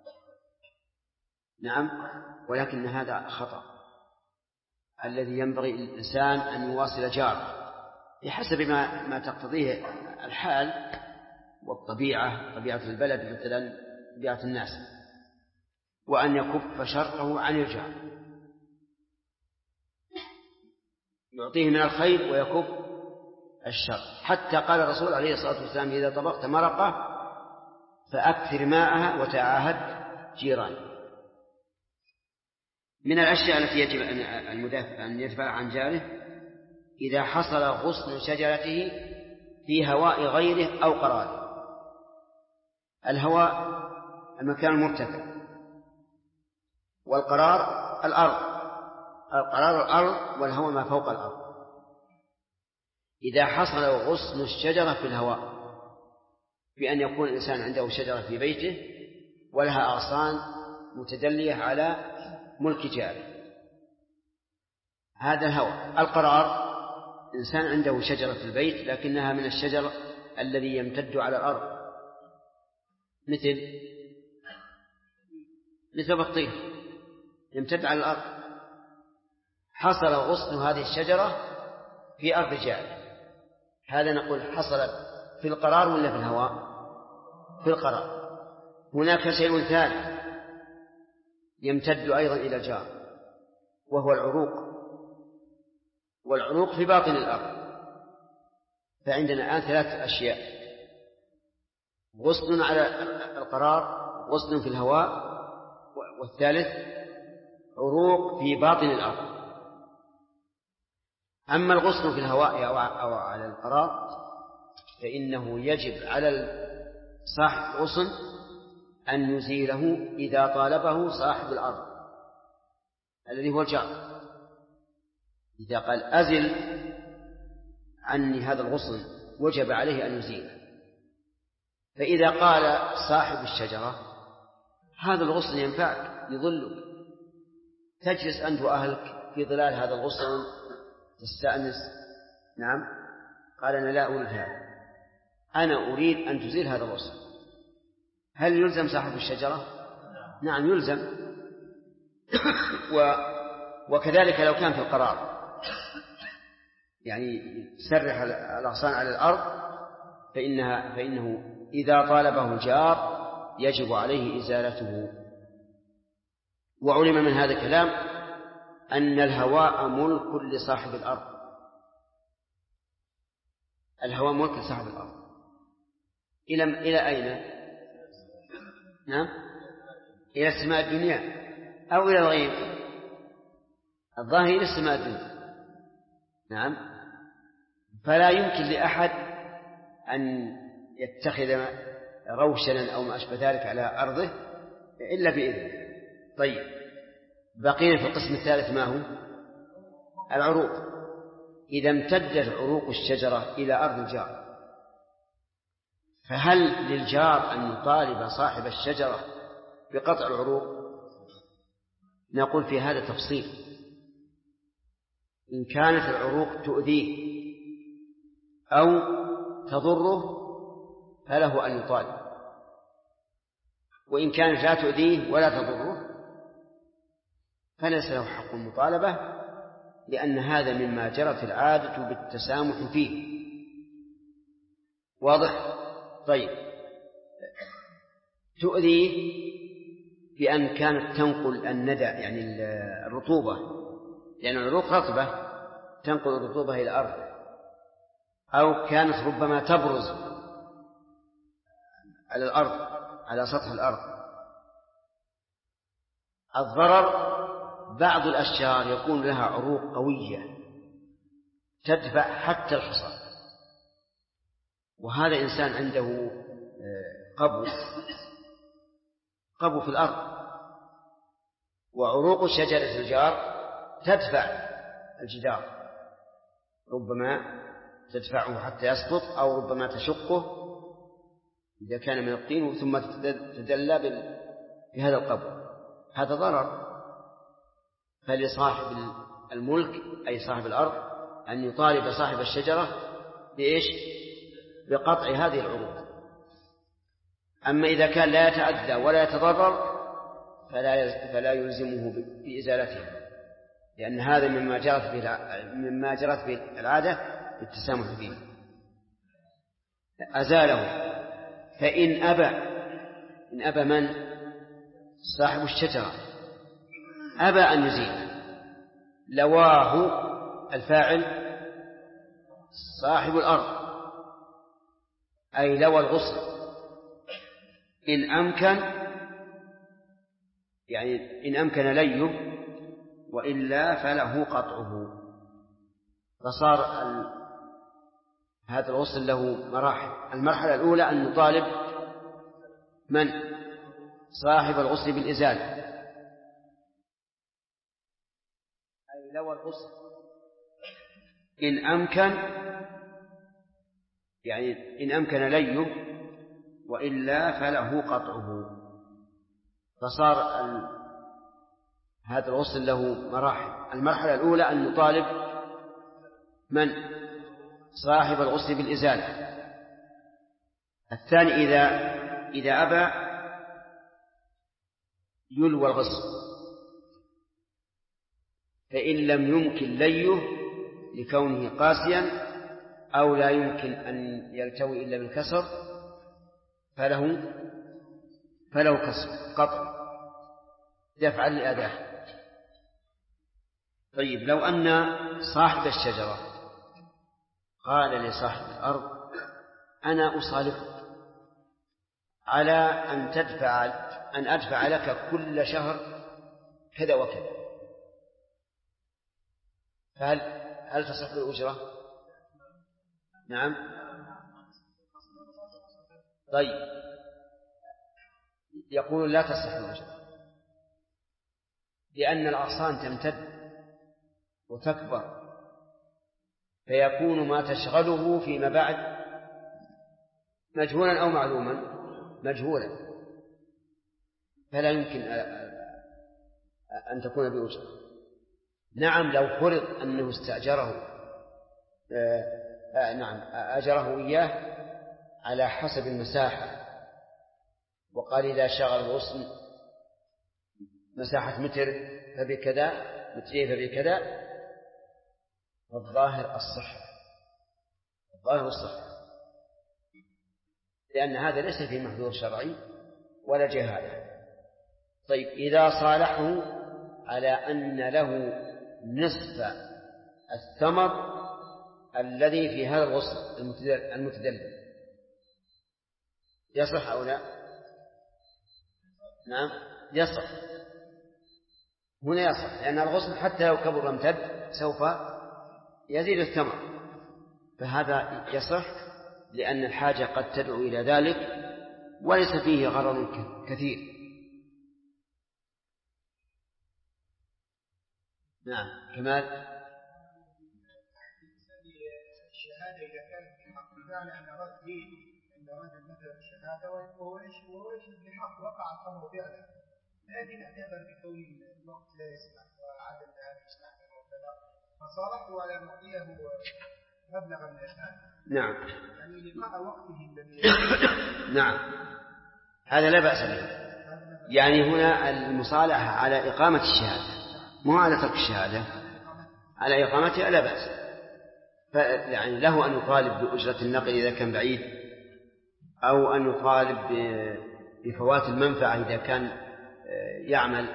Speaker 2: نعم، ولكن هذا خطأ. الذي ينبغي للإنسان أن يواصل جاره بحسب ما تقتضيه الحال والطبيعة، طبيعة البلد مثلا، طبيعة الناس، وأن يكف شره عن الجار، يعطيه من الخير ويكف الشر. حتى قال الرسول عليه الصلاة والسلام إذا طبخت مرقة فأكثر ماءها وتعاهد جيران. من الأشياء التي يجب أن يدفع عن جاره إذا حصل غصن شجرته في هواء غيره أو قراره. الهواء المكان المرتفع، والقرار الأرض، القرار الأرض، والهواء ما فوق الأرض. إذا حصل غصن الشجرة في الهواء، بأن يكون الإنسان عنده شجرة في بيته ولها أغصان متدلية على ملك جاره، هذا الهواء. القرار إنسان عنده شجرة في البيت لكنها من الشجر الذي يمتد على الأرض، مثل بطيخ يمتد على الأرض. حصل غصن هذه الشجرة في أرض جاره، هذا نقول حصل في القرار ولا في الهواء؟ في القرار. هناك شيء ثالث يمتد أيضا إلى الجار، وهو العروق، والعروق في باطن الأرض. فعندنا الآن 3 أشياء: غصن على القرار، غصن في الهواء، والثالث عروق في باطن الأرض. أما الغصن في الهواء أو على القرار فإنه يجب على صاحب الغصن أن يزيله إذا طالبه صاحب الأرض الذي هو الجار. إذا قال أزل عني هذا الغصن وجب عليه أن يزيله. فإذا قال صاحب الشجرة هذا الغصن ينفعك يظلك، تجلس أنت وأهلك في ظلال هذا الغصن تستأنس، نعم، قال أنا لا أريد هذا، أنا أريد أن تزيل هذا الغصن، هل يلزم صاحب الشجرة؟ نعم يلزم. وكذلك لو كان في القرار، يعني سرح الأغصان على الأرض، فإنه إذا طالبه الجار يجب عليه إزالته. وعلم من هذا الكلام أن الهواء ملك لصاحب الأرض، الهواء ملك لصاحب الأرض. إلى أين؟ نعم، إلى السماء الدنيا أو إلى الغيب؟ الظاهر إلى السماء الدنيا. نعم، فلا يمكن لأحد أن يتخذ روشنا أو ما أشبه ذلك على أرضه إلا بإذنه. طيب، بقينا في القسم الثالث، ما هو؟ العروق. إذا امتدت عروق الشجرة إلى أرض الجار، فهل للجار أن يطالب صاحب الشجرة بقطع العروق؟ نقول في هذا تفصيل. إن كانت العروق تؤذيه أو تضره فله أن يطالب، وإن كانت لا تؤذيه ولا تضره فليس له حق المطالبة، لأن هذا مما جرت العادة بالتسامح فيه. واضح؟ طيب، تؤذيه بأن كانت تنقل الندى، يعني الرطوبة، لأن العروق رطبة تنقل الرطوبة إلى الأرض، أو كانت ربما تبرز على الأرض، على سطح الأرض، الضرر بعض الأشجار يكون لها عروق قوية تدفع حتى الحصى، وهذا إنسان عنده قبو في الأرض، وعروق شجرة الجار تدفع الجدار، ربما تدفعه حتى يسقط، أو ربما تشقه إذا كان من الطين ثم تدلى بهذا القبو. هذا ضرر. فلصاحب الملك أي صاحب الأرض أن يطالب صاحب الشجرة بإيش؟ بقطع هذه العروق. أما إذا كان لا يتأذى ولا يتضرر فلا يلزمه بإزالتها، لأن هذا مما جرت به العادة بالتسامح فيه. أزاله. فإن أبى من؟ صاحب الشجرة أبى أن يزيل، لواه الفاعل صاحب الأرض، أي لوى الغصن إن أمكن ليه، وإلا فله قطعه. فصار هذا الغصن له مراحل. المرحلة الأولى أن نطالب من؟ صاحب الغصن بالإزالة، أي لوى الغصن إن أمكن ليه، وإلا فله قطعه. فصار هذا الغصن له مراحل. المرحلة الأولى أن نطالب من؟ صاحب الغصن بالإزالة. الثاني إذا أبى يلوى الغصن، فإن لم يمكن ليه لكونه قاسيا أو لا يمكن أن يلتوي إلا بالكسر فله كسر قطع يفعل الأداء. طيب، لو أن صاحب الشجرة قال لصاحب الأرض أنا أصالحك على أن أدفع لك كل شهر كذا وكذا، هل تصح الأجرة؟ نعم. طيب، يقول لا تصح الأجرة لأن الأغصان تمتد وتكبر، فيكون ما تشغله فيما بعد مجهولا أو معلوما. مجهولا، فلا يمكن أن تكون بأجرة. نعم، لو فرض أنه استأجره أجره إياه على حسب المساحة، وقال إذا شغل الغصن مساحة متر فبكذا، مترين فبكذا، الظاهر الصحة، لأن هذا ليس فيه محذور شرعي ولا جهالة. طيب، إذا صالحه على أن له نصف الثمر الذي في هذا الغصن المتدلل، يصح أو لا؟ نعم، يصح. هنا يصح، لأن الغصن حتى لو كبر وامتد سوف يزيد الثمر، فهذا يصح لأن الحاجة قد تدعو إلى ذلك وليس فيه غرر كثير. نعم. كمال.
Speaker 4: الشهادة إذا كانت بحق، بمعنى أن أراد دين أن أراد مثلا الشهادة وهو يشهد بحق وقع الأمر فعلا، لكن اعتبر بكون الوقت لا يسمح وعدم هذا يسمح وكذا، فصالحه على أن يعطيه مبلغا من الشهادة.
Speaker 2: نعم.
Speaker 4: يعني لقاء وقته الذي
Speaker 2: نعم، هذا لا بأس به. يعني هنا المصالحة على إقامة الشهادة، مو على ترك الشهادة، على إقامتها لا بأس. يعني له أن يطالب بأجرة النقل إذا كان بعيد، أو أن يطالب بفوات المنفعة إذا كان يعمل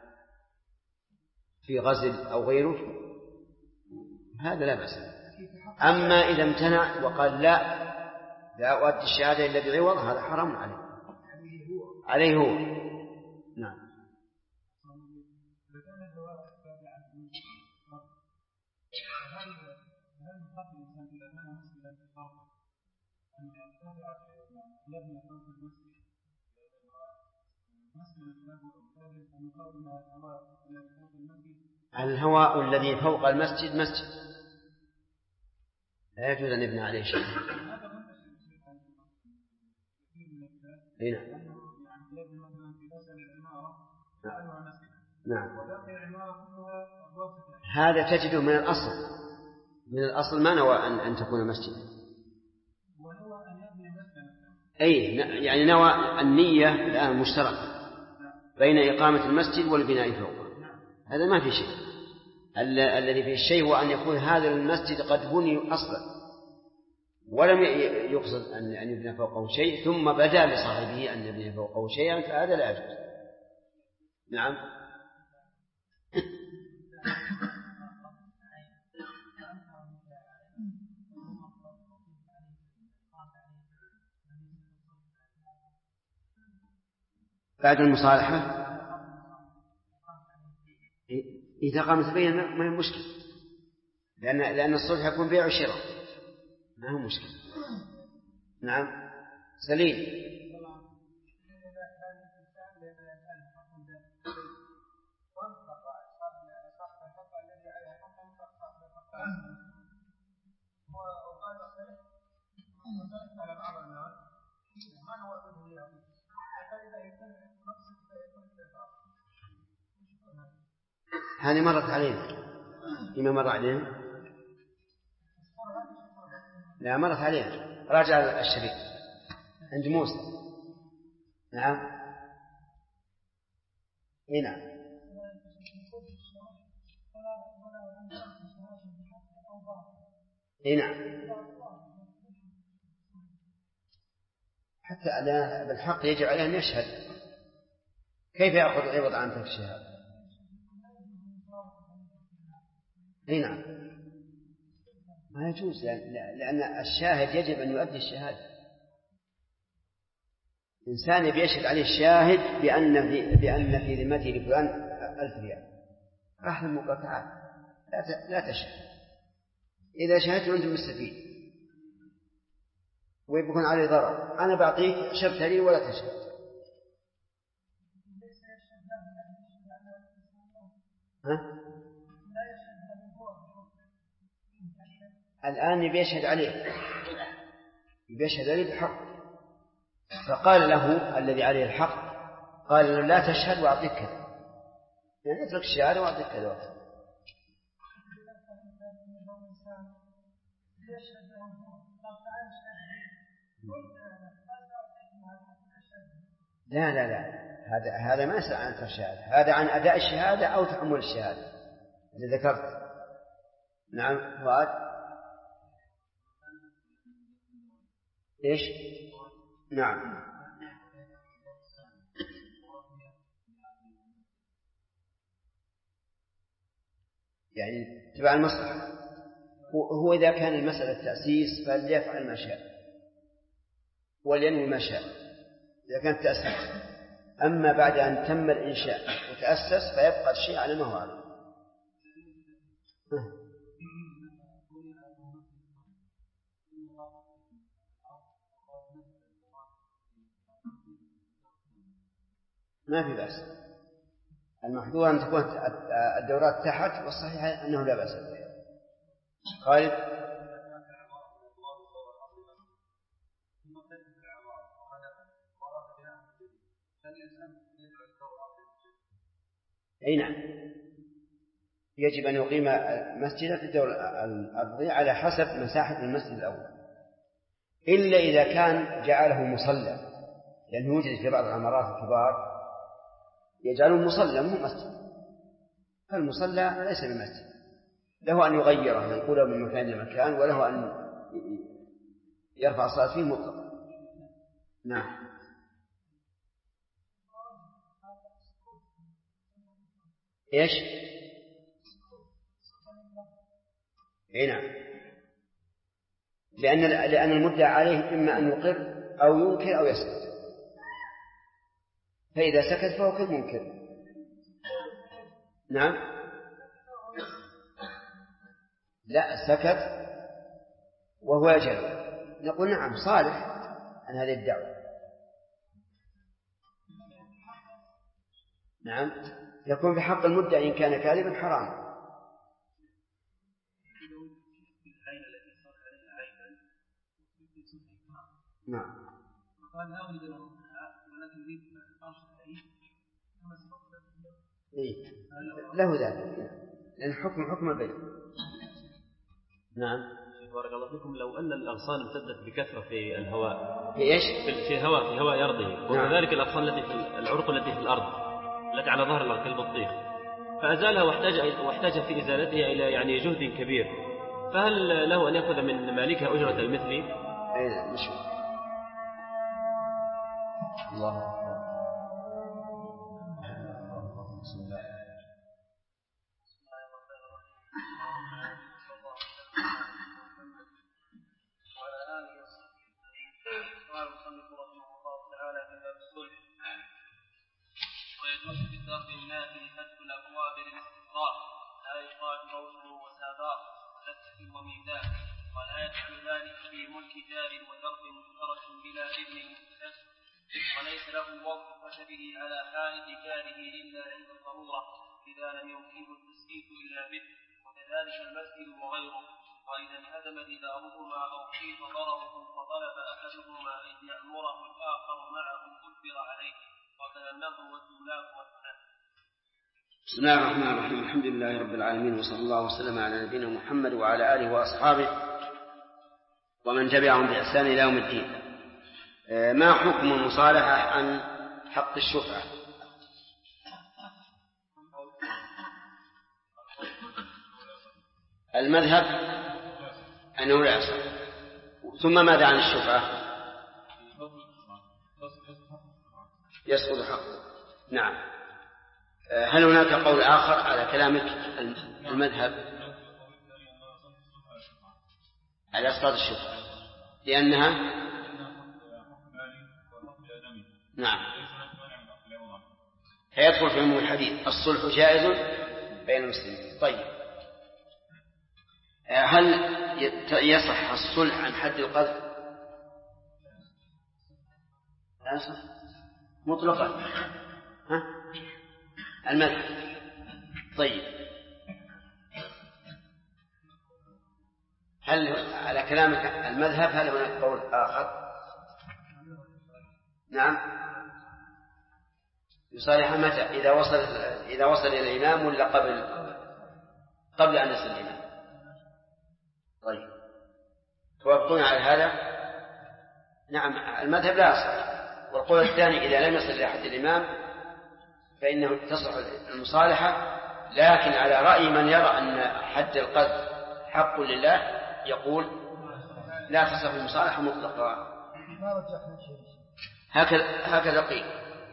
Speaker 2: في غزل أو غيره، هذا لا بأس. أما إذا امتنع وقال لا أؤدي الشهادة إلا بعوض، هذا حرام عليه هو. نعم. الهواء الذي فوق المسجد مسجد لا يجوز أن يبنى عليه شيء. هنا. نعم. هذا تجده من الأصل ما نوى أن تكون مسجدا. أي يعني نوى النية الآن مشتركة بين إقامة المسجد والبناء فوقه، هذا ما في شيء. الذي فيه الشيء هو أن يكون هذا المسجد قد بني أصلا ولم يقصد أن يبنى فوقه شيء ثم بدا لصاحبه أن يبني فوقه شيئا، فهذا لا يجوز. نعم. بعد المصالحة إذا قامت بيننا ما هي مشكلة، لأن الصلح يكون بيع وشراء، ما هو مشكلة. نعم. سليم. هذه مرت علينا. إما مر علينا؟ لا مرت علينا. راجع الشريك عند موسى. نعم. هنا. هنا. حتى بالحق يجب عليه أن يشهد. كيف يأخذ عوض عن ترك الشهادة؟ هنا ما يجوز، لأن الشاهد يجب أن يؤدي الشهادة. إنسان بيشهد عليه الشاهد بأن في ذمته لفلان 1000 ريال، راح المقاطعات لا تشهد. إذا شهدت أنت مستفيد ويكون عليه ضرر، أنا بعطيك شبت لي ولا تشهد. ها؟ الآن يشهد عليه بحق، فقال له الذي عليه الحق قال له لا تشهد وأعطيك كذا، يعني اترك الشهادة وأعطيك كذا. لا هذا ما يسأل عن اترك الشهادة، هذا عن أداء الشهادة أو تحمل الشهادة اللي ذكرت. نعم. فؤاد. إيش؟ نعم. يعني تبع المصلحة. هو إذا كان المسألة التأسيس فليفعل ما شاء ولينوي ما شاء إذا كان التأسيس. أما بعد أن تم الإنشاء وتأسس فيبقى الشيء على ما هو عليه. ما في بأس. المحظور أن تكون الدورات تحت، والصحيح أنه لا بأس بها. خالد. أي نعم، يجب أن يقيم مسجدا في الدور الأرضي على حسب مساحة المسجد الأول، إلا إذا كان جعله مصلى، لأنه يوجد في بعض العمارات الكبار يجعلون مصلى مو مسجد، فالمصلى ليس بمسجد، له أن يغيره ينقله من مكان لمكان، وله أن يرفع الصلاة فيه مطلقا. نعم. إيش؟ إيه نعم، لأن المدعى عليه إما أن يقر أو ينكر أو يسكت، فإذا سكت فهو كالمنكر. نعم. لا سكت وهو يجهل نقول نعم صالح عن هذه الدعوة. نعم يكون في حق المدعي إن كان كاذبا حرام. نعم له ذلك لأن حكم البيع. نعم
Speaker 5: بارك الله فيكم. لو أن الأغصان امتدت بكثرة في الهواء
Speaker 2: في إيش؟
Speaker 5: في هواء أرضه، وكذلك الأغصان التي في العروق التي في الأرض التي على ظهر الأرض كالبطيخ، فأزالها واحتاج في إزالتها إلى يعني جهد كبير، فهل له أن يأخذ من مالكها أجرة المثل؟
Speaker 2: أي مش الله
Speaker 3: ويجوز في الدرب النافل فتح الابواب للاستقرار لا يقال موته وسابار وفتح وميزان ولا يفعل ذلك في ملك جار ودرب مشترك بلا اذن مختص وليس له وضع خشبه على حائط جاره الا عند الضروره اذا لم يمكنه التسكيت الا به وكذلك المسجد وغيره. واذا انهدمت دارهما او حيط ضرره فطلب احدهما ان يامره الاخر معه اجبر عليه وكذا النهر والدولاب والثناء.
Speaker 2: بسم الله الرحمن الرحيم. الحمد لله رب العالمين وصلى الله وسلم على نبينا محمد وعلى آله وأصحابه ومن تبعهم بإحسان إلى يوم الدين. ما حكم المصالحة عن حق الشفعة؟ المذهب أنه لا يصح. ثم ماذا عن الشفعة؟ يسقط حقه. نعم. هل هناك قول آخر على كلامك المذهب على إسقاط الشفعة لأنها نعم فيدخل في عموم الحديث الصلح جائز بين المسلمين. طيب هل يصح الصلح عن حد القذف؟ لا يصح مطلقا. المذهب. طيب هل على كلامك المذهب هل هناك قول آخر؟ نعم يصالح متى؟ إذا وصل إلى الإمام ولا قبل أن يصل الإمام؟ طيب توافقون على هذا؟ نعم المذهب لا يصح. والقول الثاني إذا لم يصل إلى حد الإمام فإنه تصح المصالحة، لكن على رأي من يرى أن حد القذف حق لله يقول لا تصح المصالحة مطلقا. هكذا قيل.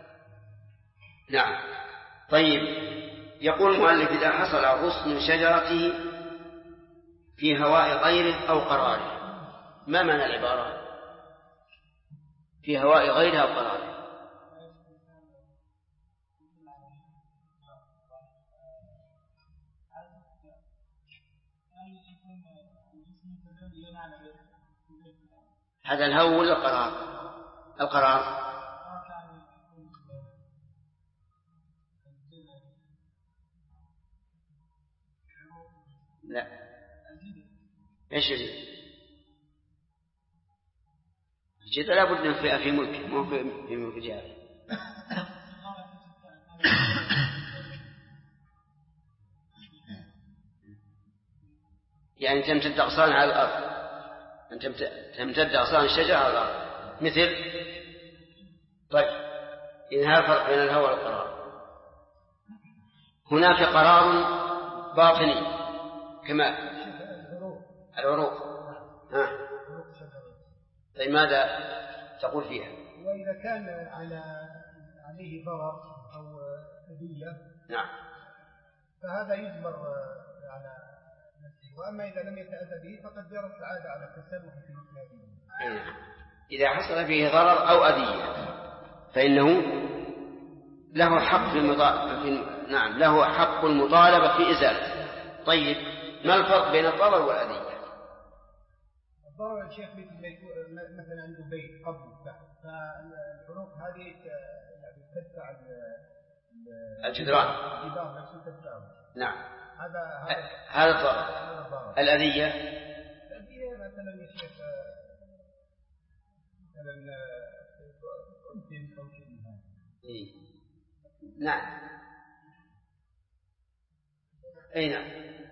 Speaker 2: نعم. طيب يقول المؤلف إذا حصل غصن شجرته في هواء غيره أو قراره، ما معنى العبارة في هواء غيره أو قراره؟ هذا الهو ولا القرار؟ لا ايش الجد لا بد من فئة في ملك مو في ملك جاره. يعني تمتد أغصان على الأرض، أن تمتد أغصان الشجرة على الأرض مثل. طيب إذن هذا الفرق بين الهوى والقرار. هناك قرار باطني كما العروق. طيب ماذا تقول فيها؟
Speaker 4: وإذا كان عليه ضرر أو أذية
Speaker 2: نعم
Speaker 4: فهذا يجبر على نفسه، وأما إذا لم يتأذى به فقد جرت العادة على التسامح في مثله.
Speaker 2: إذا حصل فيه ضرر أو أذية فإنه له حق له حق المطالبة في إزالته. طيب ما الفرق بين الضرر والأذية؟
Speaker 4: الضرر الشيخ مثلا عنده بيت قبل فالعروق هذه يعني تدفع
Speaker 2: الجدران
Speaker 4: نفسه تدفعه.
Speaker 2: نعم
Speaker 4: هذا
Speaker 2: الضرر. الأذية
Speaker 4: مثلا يا شيخ مثلا قلتين أو شيء من هذا.
Speaker 2: نعم أي نعم.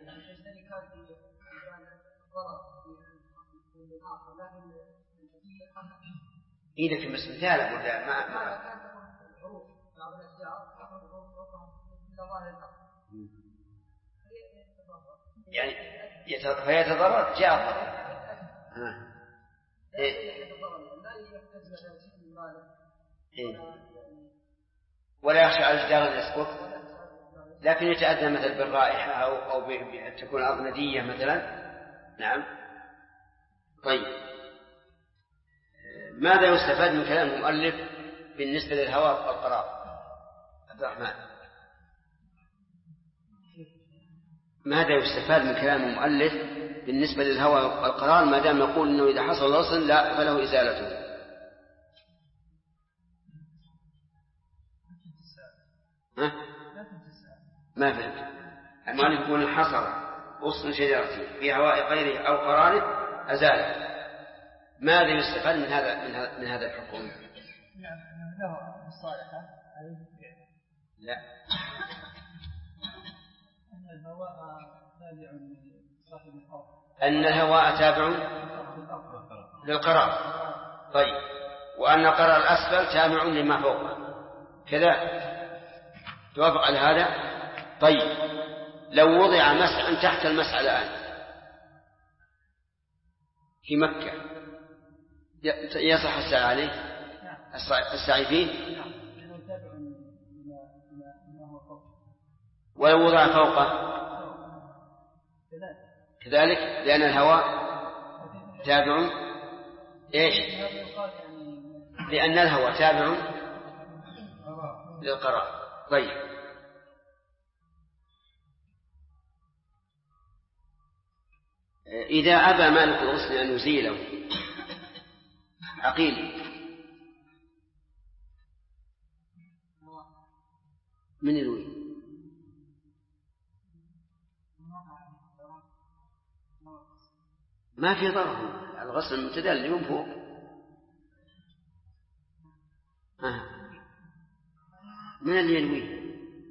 Speaker 2: إذا في مثال ولا ما يعني فيتضرر جاء الضرر. ولا يخشى على الجدار أن يسقط، لكن يتأذى مثل بالرائحة أو تكون الأرض ندية مثلا. نعم. طيب، ماذا يستفاد من كلام المؤلف بالنسبة للهواء والقرار؟ عبد الرحمن، ماذا يستفاد من كلام المؤلف بالنسبة للهواء والقرار ما دام يقول أنه إذا حصل الأصل لا فله إزالته؟ ما فهمت. المؤلف يقول حصل غصن شجرة في هواء غيره أو قراره أزاله. ماذا يستفاد من هذا الحكم؟
Speaker 4: له الصالحة.
Speaker 2: لا، أن الهواء تابع للقرار. طيب، وأن القرار الأسفل تابع لما فوقه كذا، توافق على هذا؟ طيب، لو وضع مسعى تحت المسعى الآن في مكة يصح السعي عليه؟ السعي فيه؟ ولو وضع فوقه كذلك، لأن الهواء تابع إيش؟ لأن الهواء تابع للقرار. طيب، إذا أبى مالك الغسل أن يزيله عقيل من الوي ما في ضرر، الغسل المتدلي من فوق. من اللي ينويه؟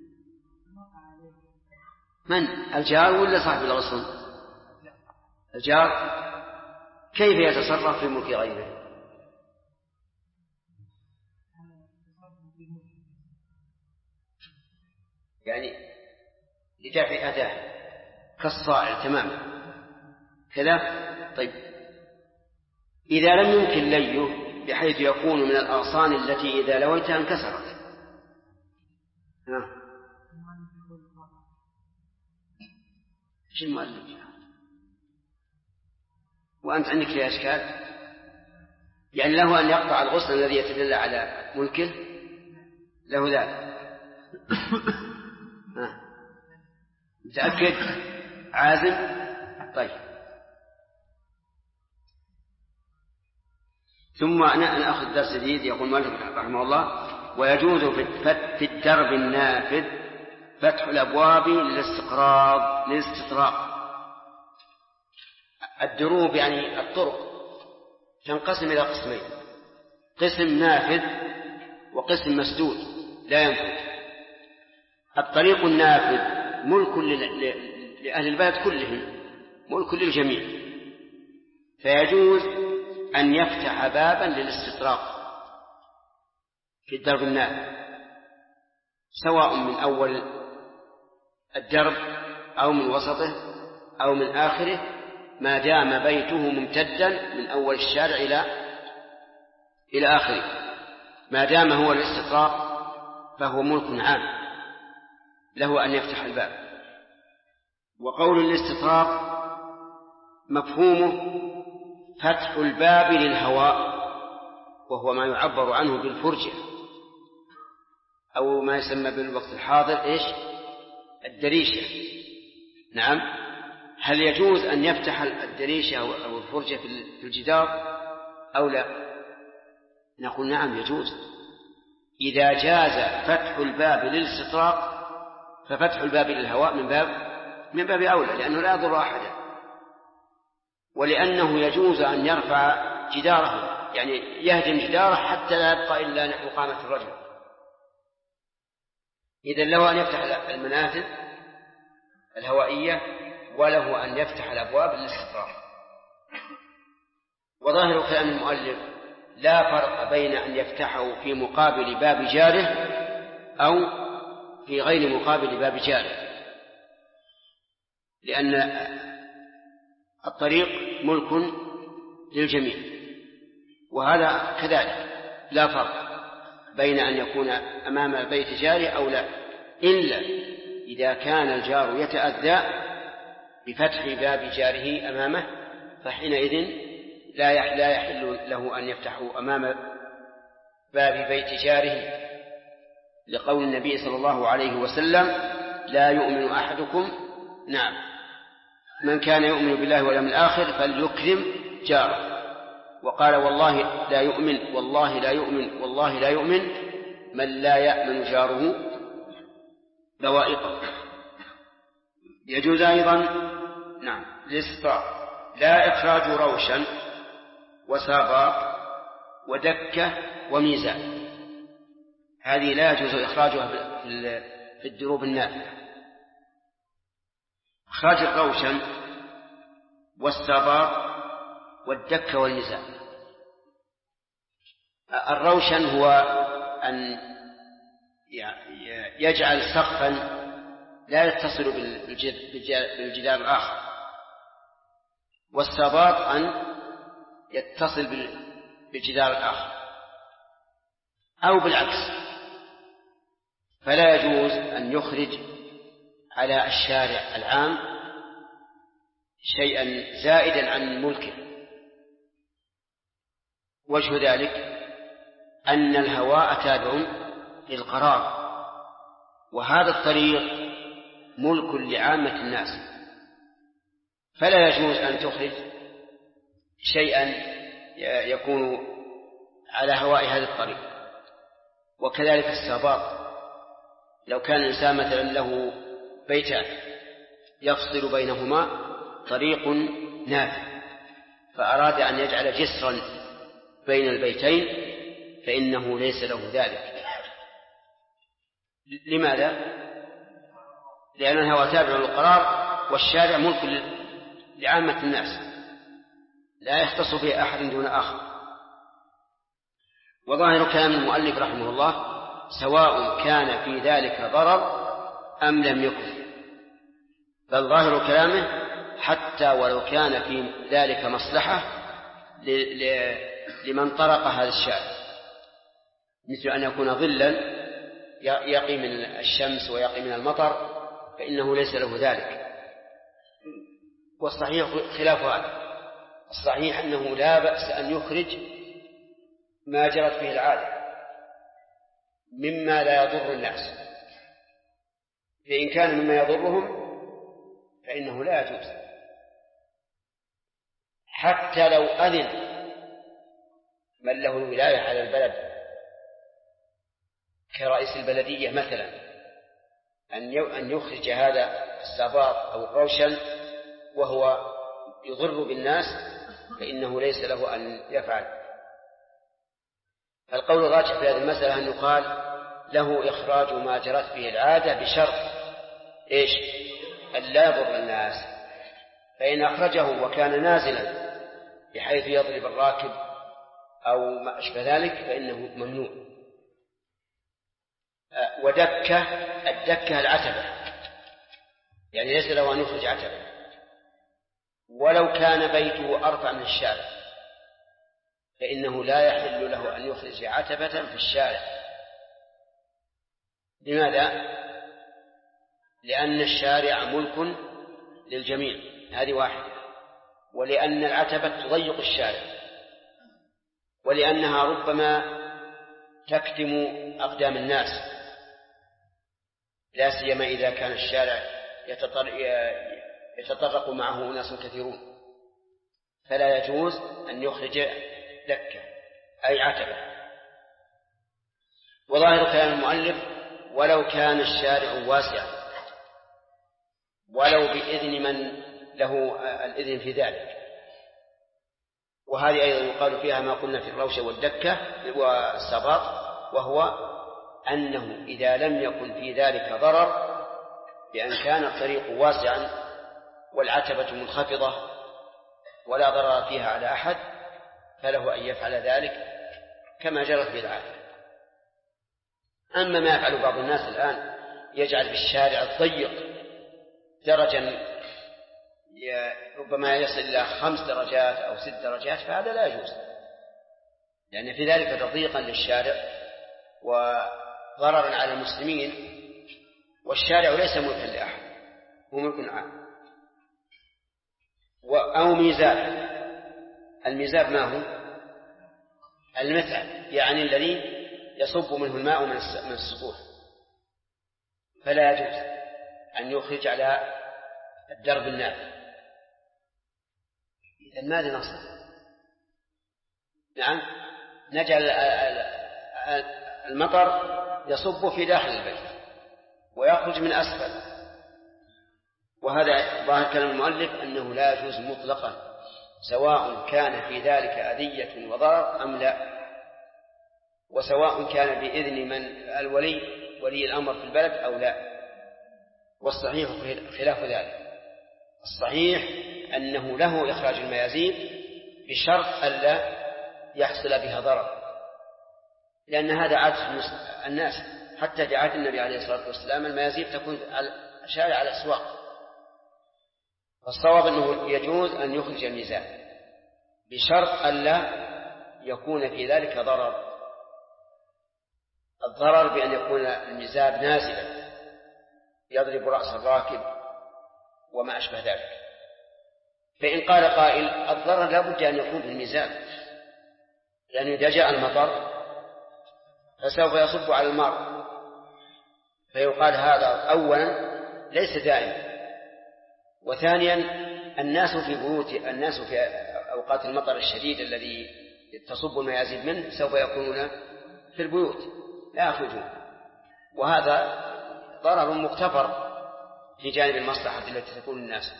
Speaker 2: من؟ الجار ولا صاحب الغسل؟ الجار. كيف يتصرف في ملك غيره؟ يعني لدفع أداه كالصائل تماما كذا. طيب، إذا لم يمكن ليه بحيث يكون من الأغصان التي إذا لويتها انكسرت، ايش المؤلف؟ وأنت عندك فيها أشكال، يعني له أن يقطع الغصن الذي يتدلى على ملكه، له ذلك. متأكد؟ عازم؟ طيب، ثم نأخذ درس جديد. يقول مالك رحمه الله: ويجوز في الدرب النافذ فتح الأبواب للاستطراق. الدروب يعني الطرق تنقسم إلى قسمين: قسم نافذ وقسم مسدود لا ينفذ. الطريق النافذ ملك لأهل البلد كلهم، ملك للجميع، فيجوز أن يفتح بابا للاستطراق في الدرب النافذ، سواء من أول الدرب أو من وسطه أو من آخره، ما دام بيته ممتدا من أول الشارع إلى آخره. ما دام هو الاستطراق فهو ملك عام له أن يفتح الباب. وقول الاستطراق مفهومه فتح الباب للهواء، وهو ما يعبر عنه بالفرجة، أو ما يسمى بالوقت الحاضر إيش؟ الدريشة. نعم، هل يجوز أن يفتح الدريشة أو الفرجة في الجدار أو لا؟ نقول نعم يجوز. إذا جاز فتح الباب للاستطراق ففتح الباب للهواء من باب أولى، لأنه لا يضر أحدا، ولأنه يجوز أن يرفع جداره، يعني يهدم جداره حتى لا يبقى إلا نحو قامة الرجل. إذن له أن يفتح المنافذ الهوائية وله أن يفتح الأبواب للاستطراق. وظاهر كلام المؤلف لا فرق بين أن يفتحه في مقابل باب جاره أو في غير مقابل باب جاره، لأن الطريق ملك للجميع، وهذا كذلك لا فرق بين أن يكون أمام بيت جاره أو لا، إلا إذا كان الجار يتأذى بفتح باب جاره أمامه، فحينئذ لا يحل له أن يفتحه أمام باب بيت جاره، لقول النبي صلى الله عليه وسلم: لا يؤمن أحدكم من كان يؤمن بالله واليوم الآخر فليكرم جاره. وقال: والله لا يؤمن، والله لا يؤمن، والله لا يؤمن من لا يأمن جاره بوائقه. يجوز أيضا الاستطراق لا إخراج روشا وساباق ودكة وميزان، هذه لا يجوز إخراجها في الدروب النافذة. إخراج الروشن والساباق والدكة والميزان. الروشن هو أن يجعل سقفا لا يتصل بالجدار الآخر، والساباق أن يتصل بالجدار الآخر، أو بالعكس، فلا يجوز أن يخرج على الشارع العام شيئا زائدا عن ملكه. وجه ذلك أن الهواء تابع للقرار، وهذا الطريق ملك لعامة الناس، فلا يجوز أن تخرج شيئا يكون على هواء هذا الطريق. وكذلك الساباق، لو كان الإنسان مثلا له بيتان يفصل بينهما طريق نافذ، فأراد أن يجعل جسرا بين البيتين، فإنه ليس له ذلك. لماذا؟ لأن الهواء تابع للقرار، والشارع ملك لعامة الناس لا يختص به أحد دون آخر. وظاهر كلام المؤلف رحمه الله سواء كان في ذلك ضرر أم لم يكن، بل ظاهر كلامه حتى ولو كان في ذلك مصلحة لمن طرق هذا الشارع، مثل أن يكون ظلا يقي من الشمس ويقي من المطر، فإنه ليس له ذلك. والصحيح خلاف هذا، الصحيح أنه لا بأس أن يخرج ما جرت به العادة مما لا يضر الناس، فإن كان مما يضرهم فإنه لا يجوز، حتى لو أذن من له الولاية على البلد كرئيس البلدية مثلا أن يخرج هذا الساباق أو الروشن وهو يضر بالناس، فإنه ليس له أن يفعل. القول الراجح في هذه المسألة أن يقال له إخراج ما جرت به العادة بشرط أن لا يضر الناس، فإن أخرجه وكان نازلا بحيث يضرب الراكب أو ما أشبه ذلك فإنه ممنوع. الدكة العتبة، يعني ليس له أن يخرج عتبة ولو كان بيته أرفع من الشارع، فإنه لا يحل له أن يخرج عتبة في الشارع. لماذا؟ لأن الشارع ملك للجميع، هذه واحدة، ولأن العتبة تضيق الشارع، ولأنها ربما تكتم أقدام الناس، لا سيما إذا كان الشارع يتطرق معه أناس كثيرون، فلا يجوز أن يخرج دكة أي عتبة. وظاهر كلام المؤلف ولو كان الشارع واسعا ولو بإذن من له الإذن في ذلك. وهذه أيضا يقال فيها ما قلنا في الروشة والدكة والسباط، وهو أنه إذا لم يكن في ذلك ضرر بأن كان الطريق واسعا والعتبة منخفضة ولا ضرر فيها على أحد فله أن يفعل ذلك كما جرت به العادة. أما ما يفعل بعض الناس الآن يجعل في الشارع الضيق درجا ربما يصل إلى 5 درجات أو 6 درجات، فهذا لا يجوز، لأن في ذلك تضييقا للشارع وضررا على المسلمين، والشارع ليس ملكا لأحد، هو ملك عام. أو ميزاب. الميزاب ما هو؟ المثل، يعني الذي يصب منه الماء من السطوح، فلا يجوز أن يخرج على الدرب النافذ. إذن ماذا نصنع؟ نعم، نجعل المطر يصب في داخل البيت ويخرج من أسفل، وهذا ظاهر كلام المؤلف أنه لا يجوز مطلقا، سواء كان في ذلك أذية وضرر أم لا، وسواء كان بإذن من ولي الأمر في البلد أو لا. والصحيح خلاف ذلك. الصحيح أنه له إخراج الميازيب بشرط ألا يحصل بها ضرر، لأن هذا عادة الناس، حتى في عهد النبي عليه الصلاة والسلام الميازيب تكون شائعة على الأسواق. فالصواب أنه يجوز أن يخرج الميزاب بشرط ألا يكون في ذلك ضرر. الضرر بأن يكون الميزاب نازلا يضرب رأس الراكب وما أشبه ذلك. فإن قال قائل الضرر لا بد أن يكون في الميزاب، لأنه إذا جاء المطر فسوف يصب على الماء، فيقال هذا أولا ليس دائما، وثانيا الناس في أوقات المطر الشديد الذي تصب الميازيب منه سوف يكونون في البيوت لا يخرجون، وهذا ضرر مغتفر في جانب المصلحة التي تكون الناس.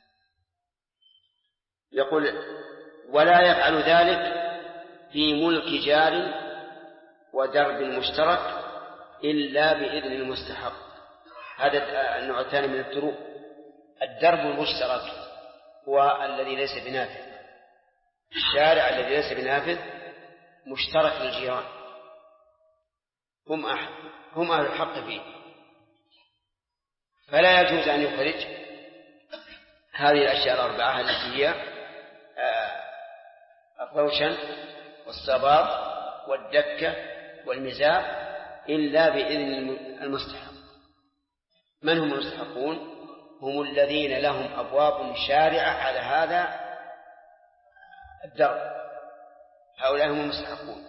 Speaker 2: يقول ولا يفعل ذلك في ملك جار ودرب مشترك إلا بإذن المستحق. هذا النوع الثاني من الدروب. الدرب المشترك هو الذي ليس بنافذ، الشارع الذي ليس بنافذ مشترك للجيران، هم أهل الحق فيه، فلا يجوز أن يخرج هذه الأشياء الأربعة التي هي الروشن والصباب والدكة والمزاب إلا بإذن المستحق. من هم المستحقون؟ هم الذين لهم أبواب شارعة على هذا الدرب، هؤلاء هم المستحقون،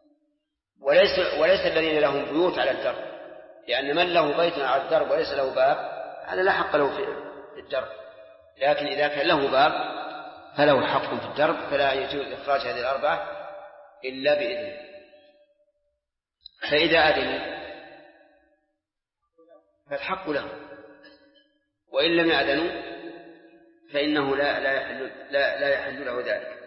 Speaker 2: وليس الذين لهم بيوت على الدرب، لأن من له بيت على الدرب وليس له باب هذا لا حق له في الدرب، لكن إذا كان له باب فله حق في الدرب، فلا يجوز إخراج هذه الأربعة إلا بإذنه. فإذا أذنوا فالحق له، وإن لم يأذنوا فإنه لا يحل له ذلك.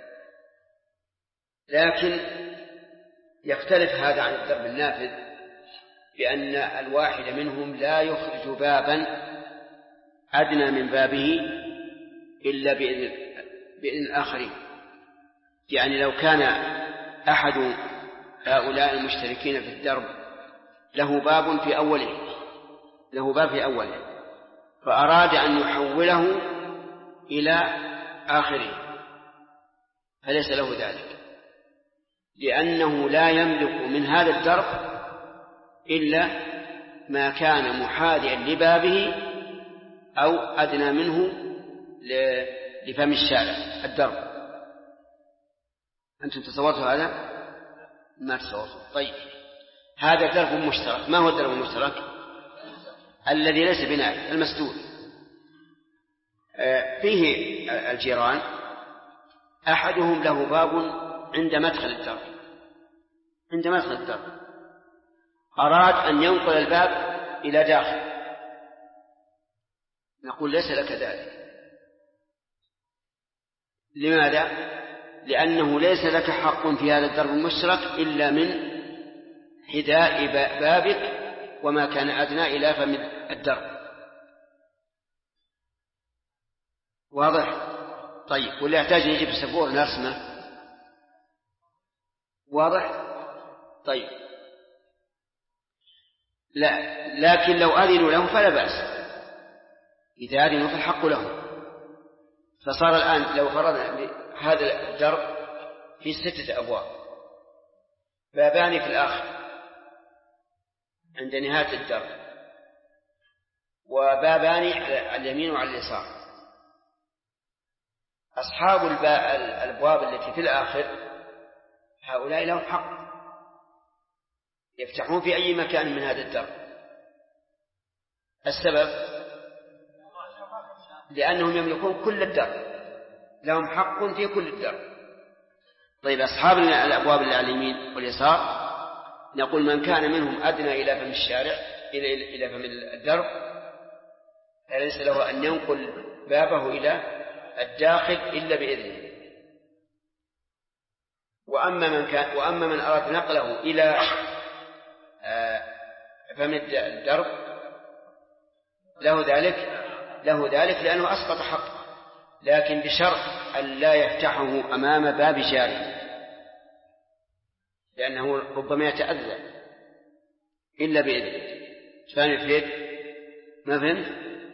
Speaker 2: لكن يختلف هذا عن الدرب النافذ بأن الواحد منهم لا يخرج بابا أدنى من بابه إلا بإذن الآخرين. يعني لو كان أحد هؤلاء المشتركين في الدرب له باب في أوله فأراد أن يحوله إلى آخره فليس له ذلك، لأنه لا يملك من هذا الدرب إلا ما كان محاذيا لبابه أو أدنى منه لفم الشارع الدرب. أنتم تصورتوا هذا؟ ما تصورتوا. طيب هذا درب مشترك. ما هو الدرب المشترك؟ الذي ليس بناء المسدود، فيه الجيران أحدهم له باب عند مدخل الدرب أراد أن ينقل الباب إلى داخل، نقول ليس لك ذلك. لماذا؟ لأنه ليس لك حق في هذا الدرب المشترك إلا من حذاء بابك وما كان أدنى إلى فم الدرب. واضح؟ طيب، ولا يحتاج يجيب سبور نرسمه؟ واضح؟ طيب، لا، لكن لو أذنوا له فلا بأس، إذا أذنوا فالحق له. فصار الآن لو فرضنا هذا الدرب في 6 أبواب، بابان في الآخر عند نهاية الدرب، وبابان على اليمين وعلى اليسار. أصحاب الأبواب التي في الآخر هؤلاء لهم حق يفتحون في أي مكان من هذا الدرب. السبب لأنهم يملكون كل الدرب، لهم حق في كل الدرب. طيب، أصحاب الأبواب اللي على اليمين واليسار نقول من كان منهم أدنى إلى فم الشارع إلى فم الدرب فليس له أن ينقل بابه إلى الداخل إلا بإذنه. وأما من أراد نقله إلى فم الدرب له ذلك لأنه أسقط حقه، لكن بشرط أن لا يفتحه أمام باب جاره، لأنه ربما يتأذى إلا بإذنه. فهم الفيد؟ ما فهمت؟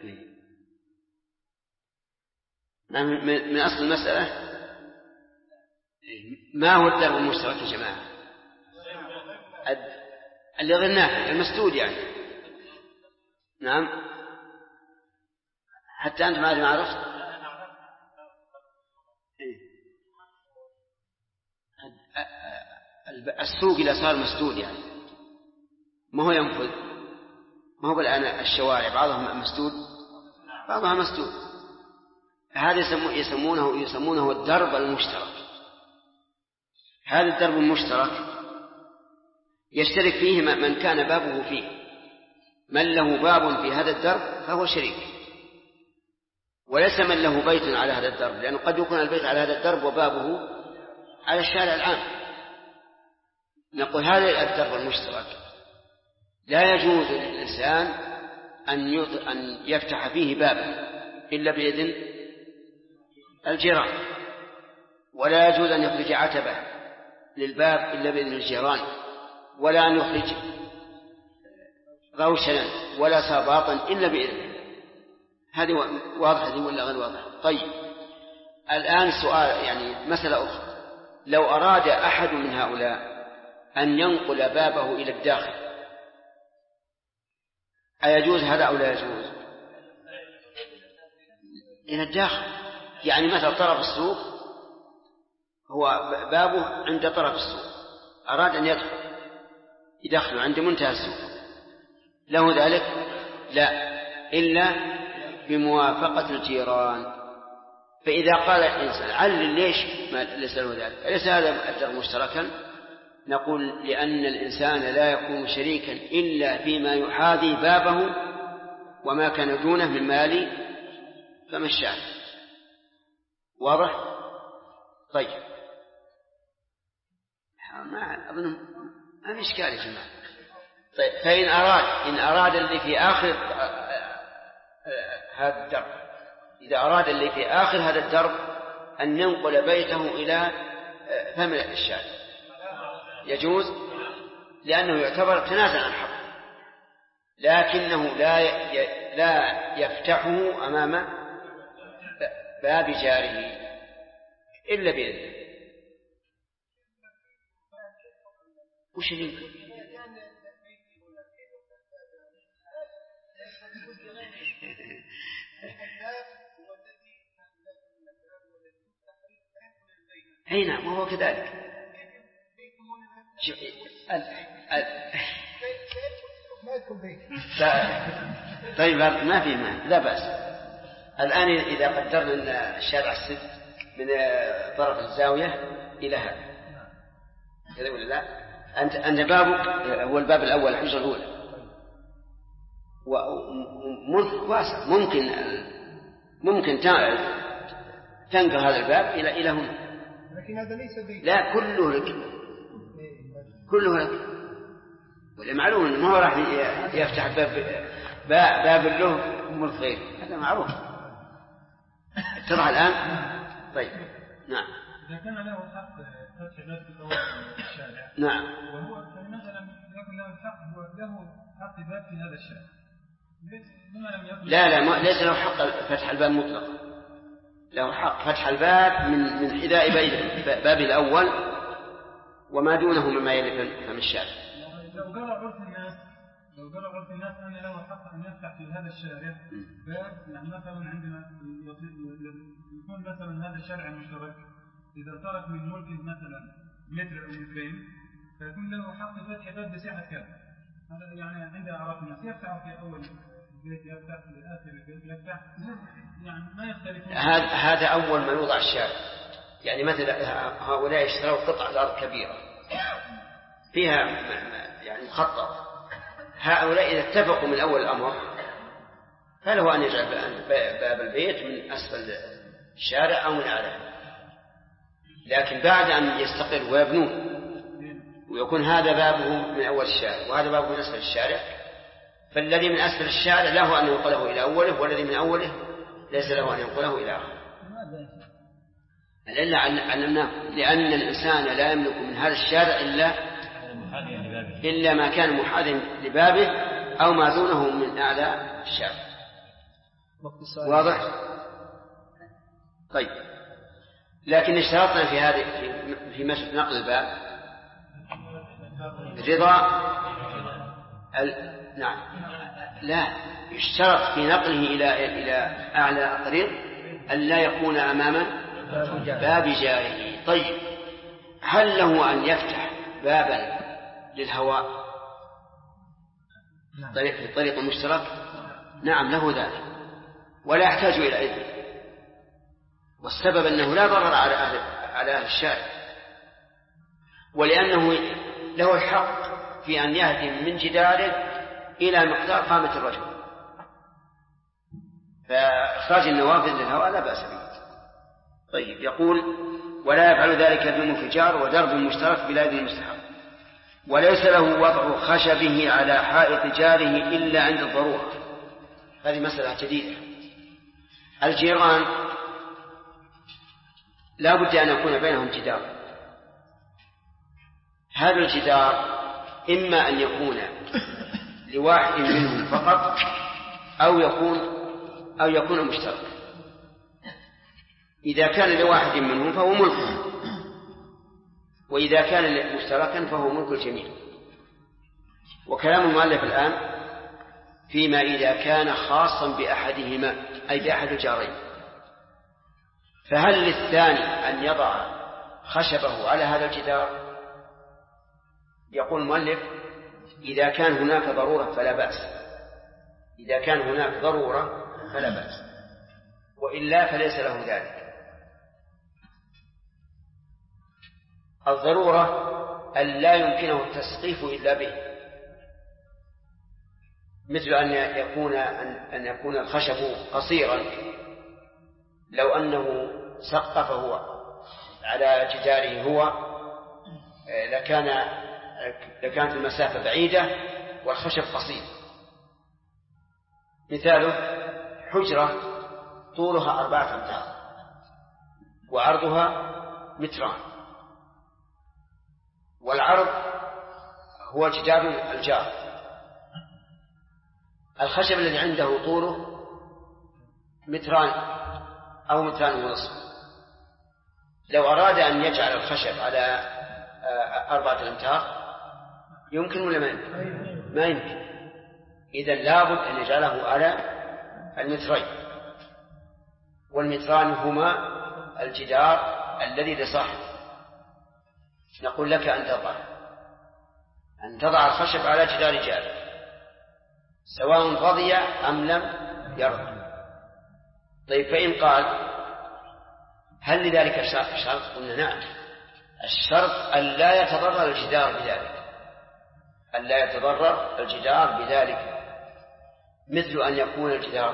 Speaker 2: من أصل المسألة ما هو الدرب المشترك يا جماعة؟ اللي غناه المسدود يعني. نعم، حتى أنت ما عرفت. السوق إذا صار مسدود يعني ما هو ينفذ، ما هو الآن الشوارع بعضها مسدود. هذا يسمونه الدرب المشترك. هذا الدرب المشترك يشترك فيه من كان بابه فيه. من له باب في هذا الدرب فهو شريك، وليس من له بيت على هذا الدرب، لأنه قد يكون البيت على هذا الدرب وبابه على الشارع العام. نقول هذا الدرب المشترك لا يجوز للإنسان أن يفتح فيه بابا إلا بإذن الجيران، ولا يجوز أن يخرج عتبة للباب إلا بإذن الجيران، ولا أن يخرج روشنا ولا ساباطا إلا بإذنه. هذه واضحة دي ولا غير واضحة؟ طيب، الآن سؤال يعني مسألة أخرى. لو أراد أحد من هؤلاء أن ينقل بابه إلى الداخل أيجوز هذا أو لا يجوز؟ إلى الداخل، يعني مثلا طرف السوق هو بابه عند طرف السوق، أراد أن يدخل عند منتهى السوق، له ذلك؟ لا، إلا بموافقة الجيران. فإذا قال الإنسان علل ليش ما ليس له ذلك؟ أليس هذا الدرب مشتركا؟ نقول لأن الإنسان لا يكون شريكا إلا فيما يحاذي بابه وما كان دونه من مال فمشاه. واضح؟ طيب، ما أظن ما في إشكال يا جماعة. طيب، فإن أراد اللي في آخر هذا الدرب، إذا أراد اللي في آخر هذا الدرب أن ينقل بيته إلى فم الشارع يجوز، لأنه يعتبر تنازل عن حقه، لكنه لا يفتحه أمام باب جاره إلا بإذنه. وش يمكن؟ أي نعم، وهو كذلك. طيب، ما في لا بأس. الآن إذا قدرنا أن الشارع السد من طرف الزاوية إلى هذا كذا ولا لا؟ أنت بابك هو الباب الأول الحجرة الأولى وملك واسع ممكن تنقل هذا الباب إلى هنا،
Speaker 4: لكن هذا ليس بيت.
Speaker 2: لا كله لك ولا معلوم إنه ما هو راح يفتح باب له ملك غير، هذا معروف. اتضح الآن؟ طيب نعم.
Speaker 6: إذا كان له حق فتح باب في طوال الشارع
Speaker 2: نعم
Speaker 6: وهو مثلا يكون له الحق له حق باب في هذا الشارع
Speaker 2: لا ليس له حق فتح الباب مطلقا، له حق فتح الباب من حذاء باب الأول وما دونه مما يلي فم الشارع.
Speaker 6: لو قال عرف الناس أن له حق أن يفتح في هذا الشارع باب، يعني مثلا عندنا يكون مثلا هذا الشارع مشترك، إذا ترك من ملك مثلا متر أو مترين فيكون له حق فتح باب بسعة كذا. هذا يعني عند أعراف الناس يفتح في أول البيت يفتح في آخر البيت يفتح، يعني ما يختلفون.
Speaker 2: هذا أول ما يوضع الشارع، يعني مثلا هؤلاء اشتروا قطعة أرض كبيرة فيها يعني مخطط، هؤلاء إذا اتفقوا من أول الأمر فله أن يجعل باب البيت من أسفل الشارع أو من أعلاه، لكن بعد أن يستقر ويبنون ويكون هذا بابه من أول الشارع وهذا بابه من أسفل الشارع، فالذي من أسفل الشارع له أن ينقله إلى أوله، والذي من أوله ليس له أن ينقله إلى آخره. إلا علمناه لأن الإنسان لا يملك من هذا الشارع إلا ما كان محاذا لبابه أو ما دونه من أعلى الشارع. واضح؟ طيب، لكن اشترطنا في هذه في نقل الباب رضا نعم، لا يشترط في نقله إلى أعلى الطريق أن لا يكون أمام باب جاره. طيب، هل له أن يفتح بابا للهواء في الطريق المشترك؟ نعم له ذلك ولا يحتاج إلى إذن، والسبب أنه لا ضرر على أهل الشارع، ولأنه له الحق في أن يهدم من جداره إلى مقدار قامة الرجل، فإخراج النوافذ للهواء لا بأس به. طيب، يقول ولا يفعل ذلك بالانفجار ودرب مشترك بلا إذن مستحب، وليس له وضع خشبه على حائط جاره إلا عند الضرورة. هذه مسألة جديدة. الجيران لا بد أن يكون بينهم جدار، هذا الجدار إما أن يكون لواحد منهم فقط أو يكون مشترك. إذا كان لواحد منهم فهو ملكه، وإذا كان مشتركا فهو ملك الجميع. وكلام المؤلف الآن فيما إذا كان خاصا بأحدهما أي بأحد الجارين، فهل للثاني أن يضع خشبه على هذا الجدار؟ يقول المؤلف إذا كان هناك ضرورة فلا بأس، إذا كان هناك ضرورة فلا بأس، وإلا فليس له ذلك. الضرورة أن لا يمكنه التسقيف إلا به، مثل أن يكون الخشب قصيرا، لو أنه سقفه على جداره هو لكانت المسافة بعيدة والخشب قصير. مثاله حجرة طولها 4 أمتار وعرضها 2 متر، والعرض هو جدار الجار. الخشب الذي عنده طوله 2 متر أو 2.5 متر، لو أراد أن يجعل الخشب على 4 أمتار يمكن ولا ما يمكن؟ ما يمكن. إذن لابد أن يجعله على 2 مترين، والمتران هما الجدار الذي لصاحب. نقول لك أن تضع الخشب على جدار جارك سواء رضي أم لم يرضى. طيب فإن قال هل لذلك شرط؟ قلنا نعم، الشرط أن لا يتضرر الجدار بذلك، أن لا يتضرر الجدار بذلك، مثل أن يكون الجدار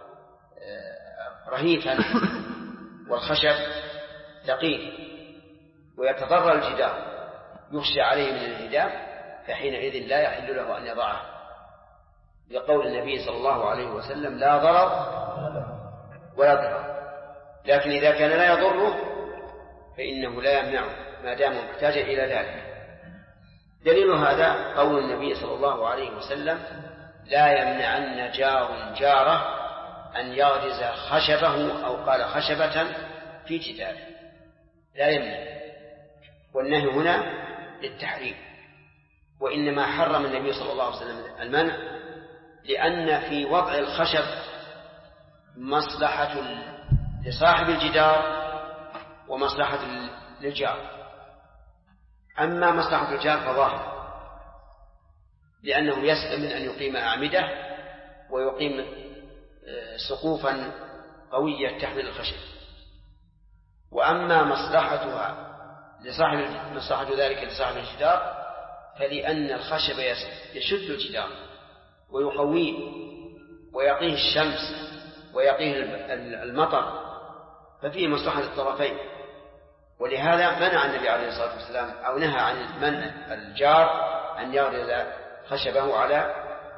Speaker 2: رهيفا والخشب ثقيل ويتضرر الجدار يخشى عليه من الهدام، فحينئذ لا يحل له أن يضعه، لقول النبي صلى الله عليه وسلم لا ضرر ولا ضرر. لكن إذا كان لا يضره فإنه لا يمنعه ما دام محتاجا إلى ذلك. دليل هذا قول النبي صلى الله عليه وسلم لا يمنعن جار جاره أن يغرز خشبه أو قال خشبة في جداره، لا يمنع، والنهي هنا للتحريم. وإنما حرم النبي صلى الله عليه وسلم المنع لأن في وضع الخشب مصلحة لصاحب الجدار ومصلحة للجار. أما مصلحة الجار فظاهر، لأنه يسلم من أن يقيم أعمدة ويقيم سقوفا قوية تحمل الخشب. وأما مصلحة ذلك لصاحب الجدار فلأن الخشب يشد الجدار ويقويه ويقيه الشمس ويقيه المطر، ففيه مصلحة الطرفين. ولهذا منع النبي عليه الصلاة والسلام أو نهى عن منع الجار أن يغرز خشبه على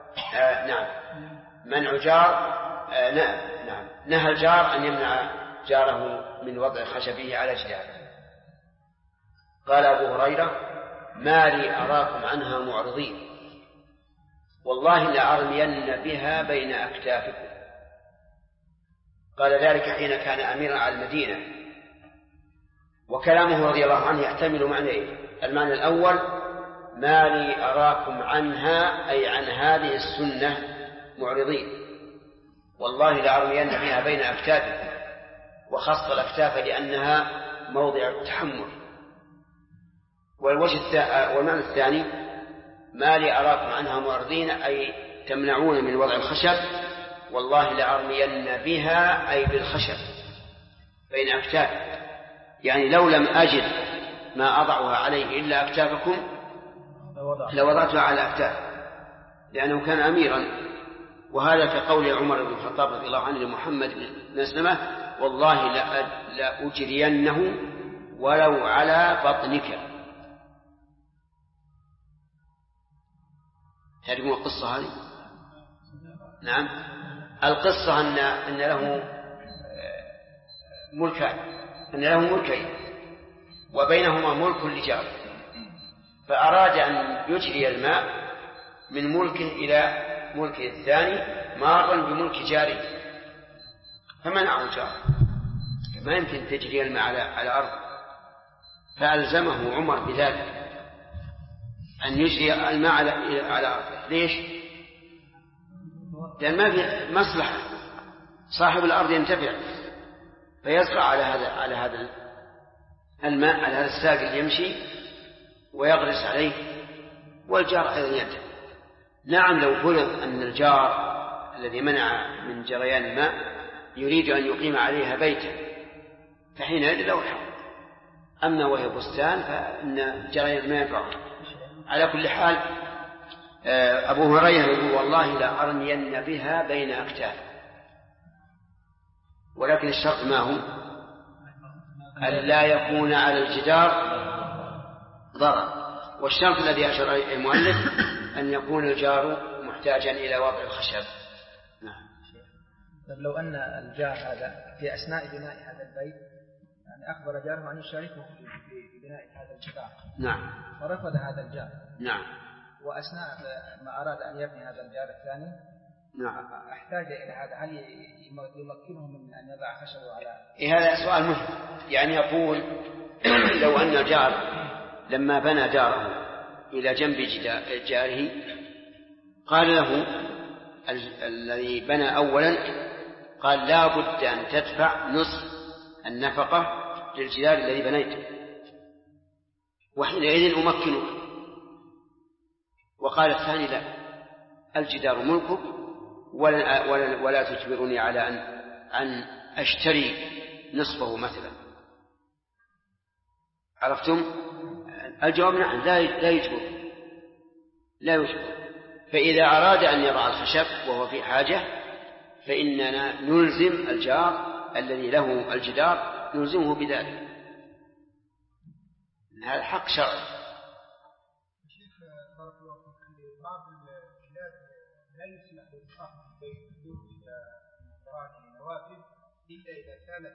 Speaker 2: منع جار نهى الجار أن يمنع جاره من وضع خشبه على جداره. قال أبو هريرة ما لي أراكم عنها معرضين والله لأرمين بها بين أكتافكم. قال ذلك حين كان أميرا على المدينة. وكلامه رضي الله عنه يحتمل معنيين: المعنى الأول ما لي أراكم عنها أي عن هذه السنة معرضين والله لأرمين بها بين أكتافكم، وخص الأكتاف لأنها موضع التحمل. والمعنى الثاني ما لي أراكم عنها معرضين أي تمنعون من وضع الخشب والله لأرمين بها أي بالخشب بين أكتافكم، يعني لو لم أجد ما أضعها عليه إلا أكتافكم لوضعتها على أكتاف، لأنه كان أميرا. وهذا كقول عمر بن الخطاب رضي الله عنه لمحمد بن مسلمة والله لأجرينه ولو على بطنك. تعرفون القصة هذه؟ نعم، القصة أن له ملكين وبينهما ملك لجار، فأراد أن يجري الماء من ملك إلى ملك الثاني مارا بملك جاره، فمنعه الجار، ما يمكن تجري الماء على أرض، فألزمه عمر بذلك أن يجري الماء على أرض. ليش؟ لأن ما في مصلحة، صاحب الأرض ينتفع فيزرع على هذا الماء على هذا الساقي يمشي ويغرس عليه، والجار أيضا ينتفع. نعم، لو فرض أن الجار الذي منع من جريان الماء يريد أن يقيم عليها بيتا فحينئذ له الحق، أما وهي بستان فإن جريان الماء ينفعه. على كل حال أبو هريرة يقول والله لا أرمين بها بين أكتاف، ولكن الشرط ما هو؟ أن لا يكون على الجدار ضرر. والشرط الذي أشار إليه المؤلف أن يكون الجار محتاجا إلى وضع الخشب. نعم.
Speaker 7: لو أن الجار هذا في أثناء بناء هذا البيت يعني أخبر جاره أن يشاركه في بناء هذا الجدار،
Speaker 2: نعم،
Speaker 7: ورفض هذا الجار،
Speaker 2: نعم،
Speaker 7: وأثناء ما أراد أن يبني هذا الجار الثاني
Speaker 2: نعم،
Speaker 7: احتاج إلى هذا، هل يمكنه من أن يضع خشبه على؟
Speaker 2: هذا سؤال مهم. يعني يقول لو أن الجار لما بنى داره إلى جنب جاره قال له الذي بنى أولا قال لا بد أن تدفع نصف النفقة للجدار الذي بنيته، وحينئذ أمكنك. وقال الثاني لا، الجدار ملكك ولا تجبرني على أن أشتري نصفه مثلا، عرفتم؟ الجواب نعم، لا يجبر. فإذا أراد أن يضع الخشب وهو في حاجة فإننا نلزم الجار الذي له الجدار، نلزمه بذلك، هذا حق شرعي.
Speaker 4: شيخ بارك الله فيك، في بعض البلاد لا يسمح لصاحب البيت الدخول إلى مراجع نوافذ إلا إذا كانت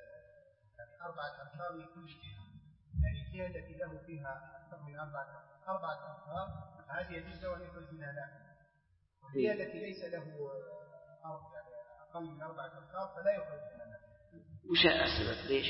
Speaker 4: 4 أمتار من كل جهة، يعني الجهة التي له فيها أكثر من 4 أمتار هذه يجوز أن يخرج منها نافذة، والجهة التي ليس له أرض يعني أقل من 4 أمتار فلا يخرج منها نافذة.
Speaker 2: وش السبب؟ ليش؟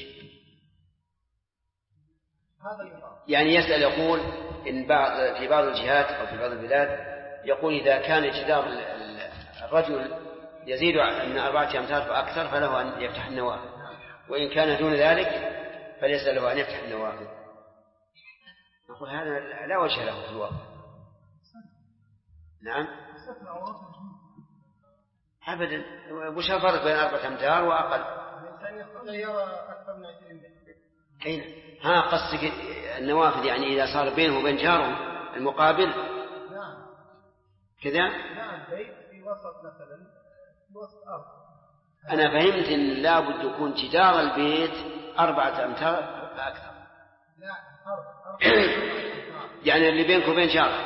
Speaker 4: هذا
Speaker 2: يعني يسأل يقول إن في بعض الجهات أو في بعض البلاد يقول إذا كان جدار الرجل يزيد عن 4 أمتار فأكثر فله أن يفتح النوافذ، وإن كان دون ذلك فليس له أن يفتح النوافذ. نقول هذا لا وجه له في الواقع. نعم أبدا، وش الفرق بين 4 أمتار وأقل؟
Speaker 4: الإنسان يستطيع يرى أكثر من 20 متر.
Speaker 2: أين؟ قصدك النوافذ يعني إذا صار بينه وبين جاره المقابل؟
Speaker 4: نعم
Speaker 2: كذا؟
Speaker 4: نعم، بيت في وسط مثلا في وسط أرض.
Speaker 2: أنا فهمت إن لابد يكون جدار البيت 4 أمتار فأكثر.
Speaker 4: لا، أرض
Speaker 2: يعني اللي بينك وبين جارك.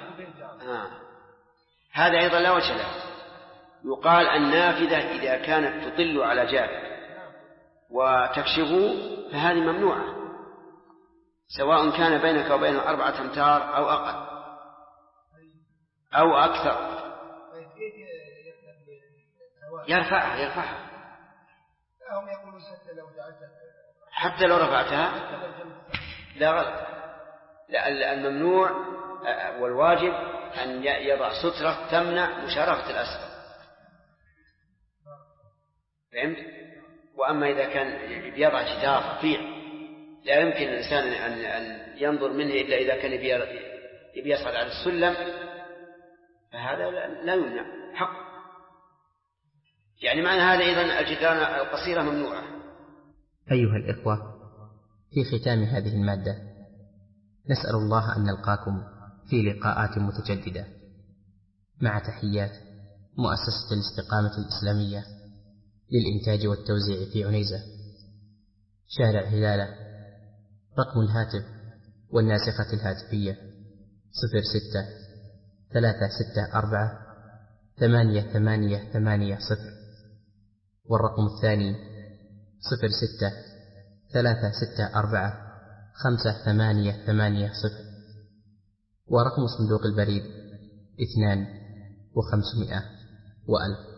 Speaker 2: هذا أيضا لا وجه له. يقال النافذة إذا كانت تطل على جار وتكشفه فهذه ممنوعة، سواء كان بينك وبينه 4 أمتار أو أقل أو أكثر. يرفعها.
Speaker 4: هم يقولون
Speaker 2: حتى لو رفعتها لا غلط. لا، الممنوع والواجب أن يضع سترة تمنع مشارفة الأسفل. فهمت؟ وأما إذا كان يضع جدار رفيع لا يمكن الإنسان أن ينظر منه إلا إذا كان يبي يصعد على السلم فهذا لا يمنع حق. يعني معنى هذا إذن الجدران القصيرة ممنوعة.
Speaker 1: أيها الإخوة، في ختام هذه المادة نسأل الله أن نلقاكم في لقاءات متجددة، مع تحيات مؤسسة الاستقامة الإسلامية للإنتاج والتوزيع في عنيزة، شارع هلالة. رقم الهاتف والناسخة الهاتفية 06-364-8880، والرقم الثاني 06-364-5880، ورقم صندوق البريد 2500 و1000.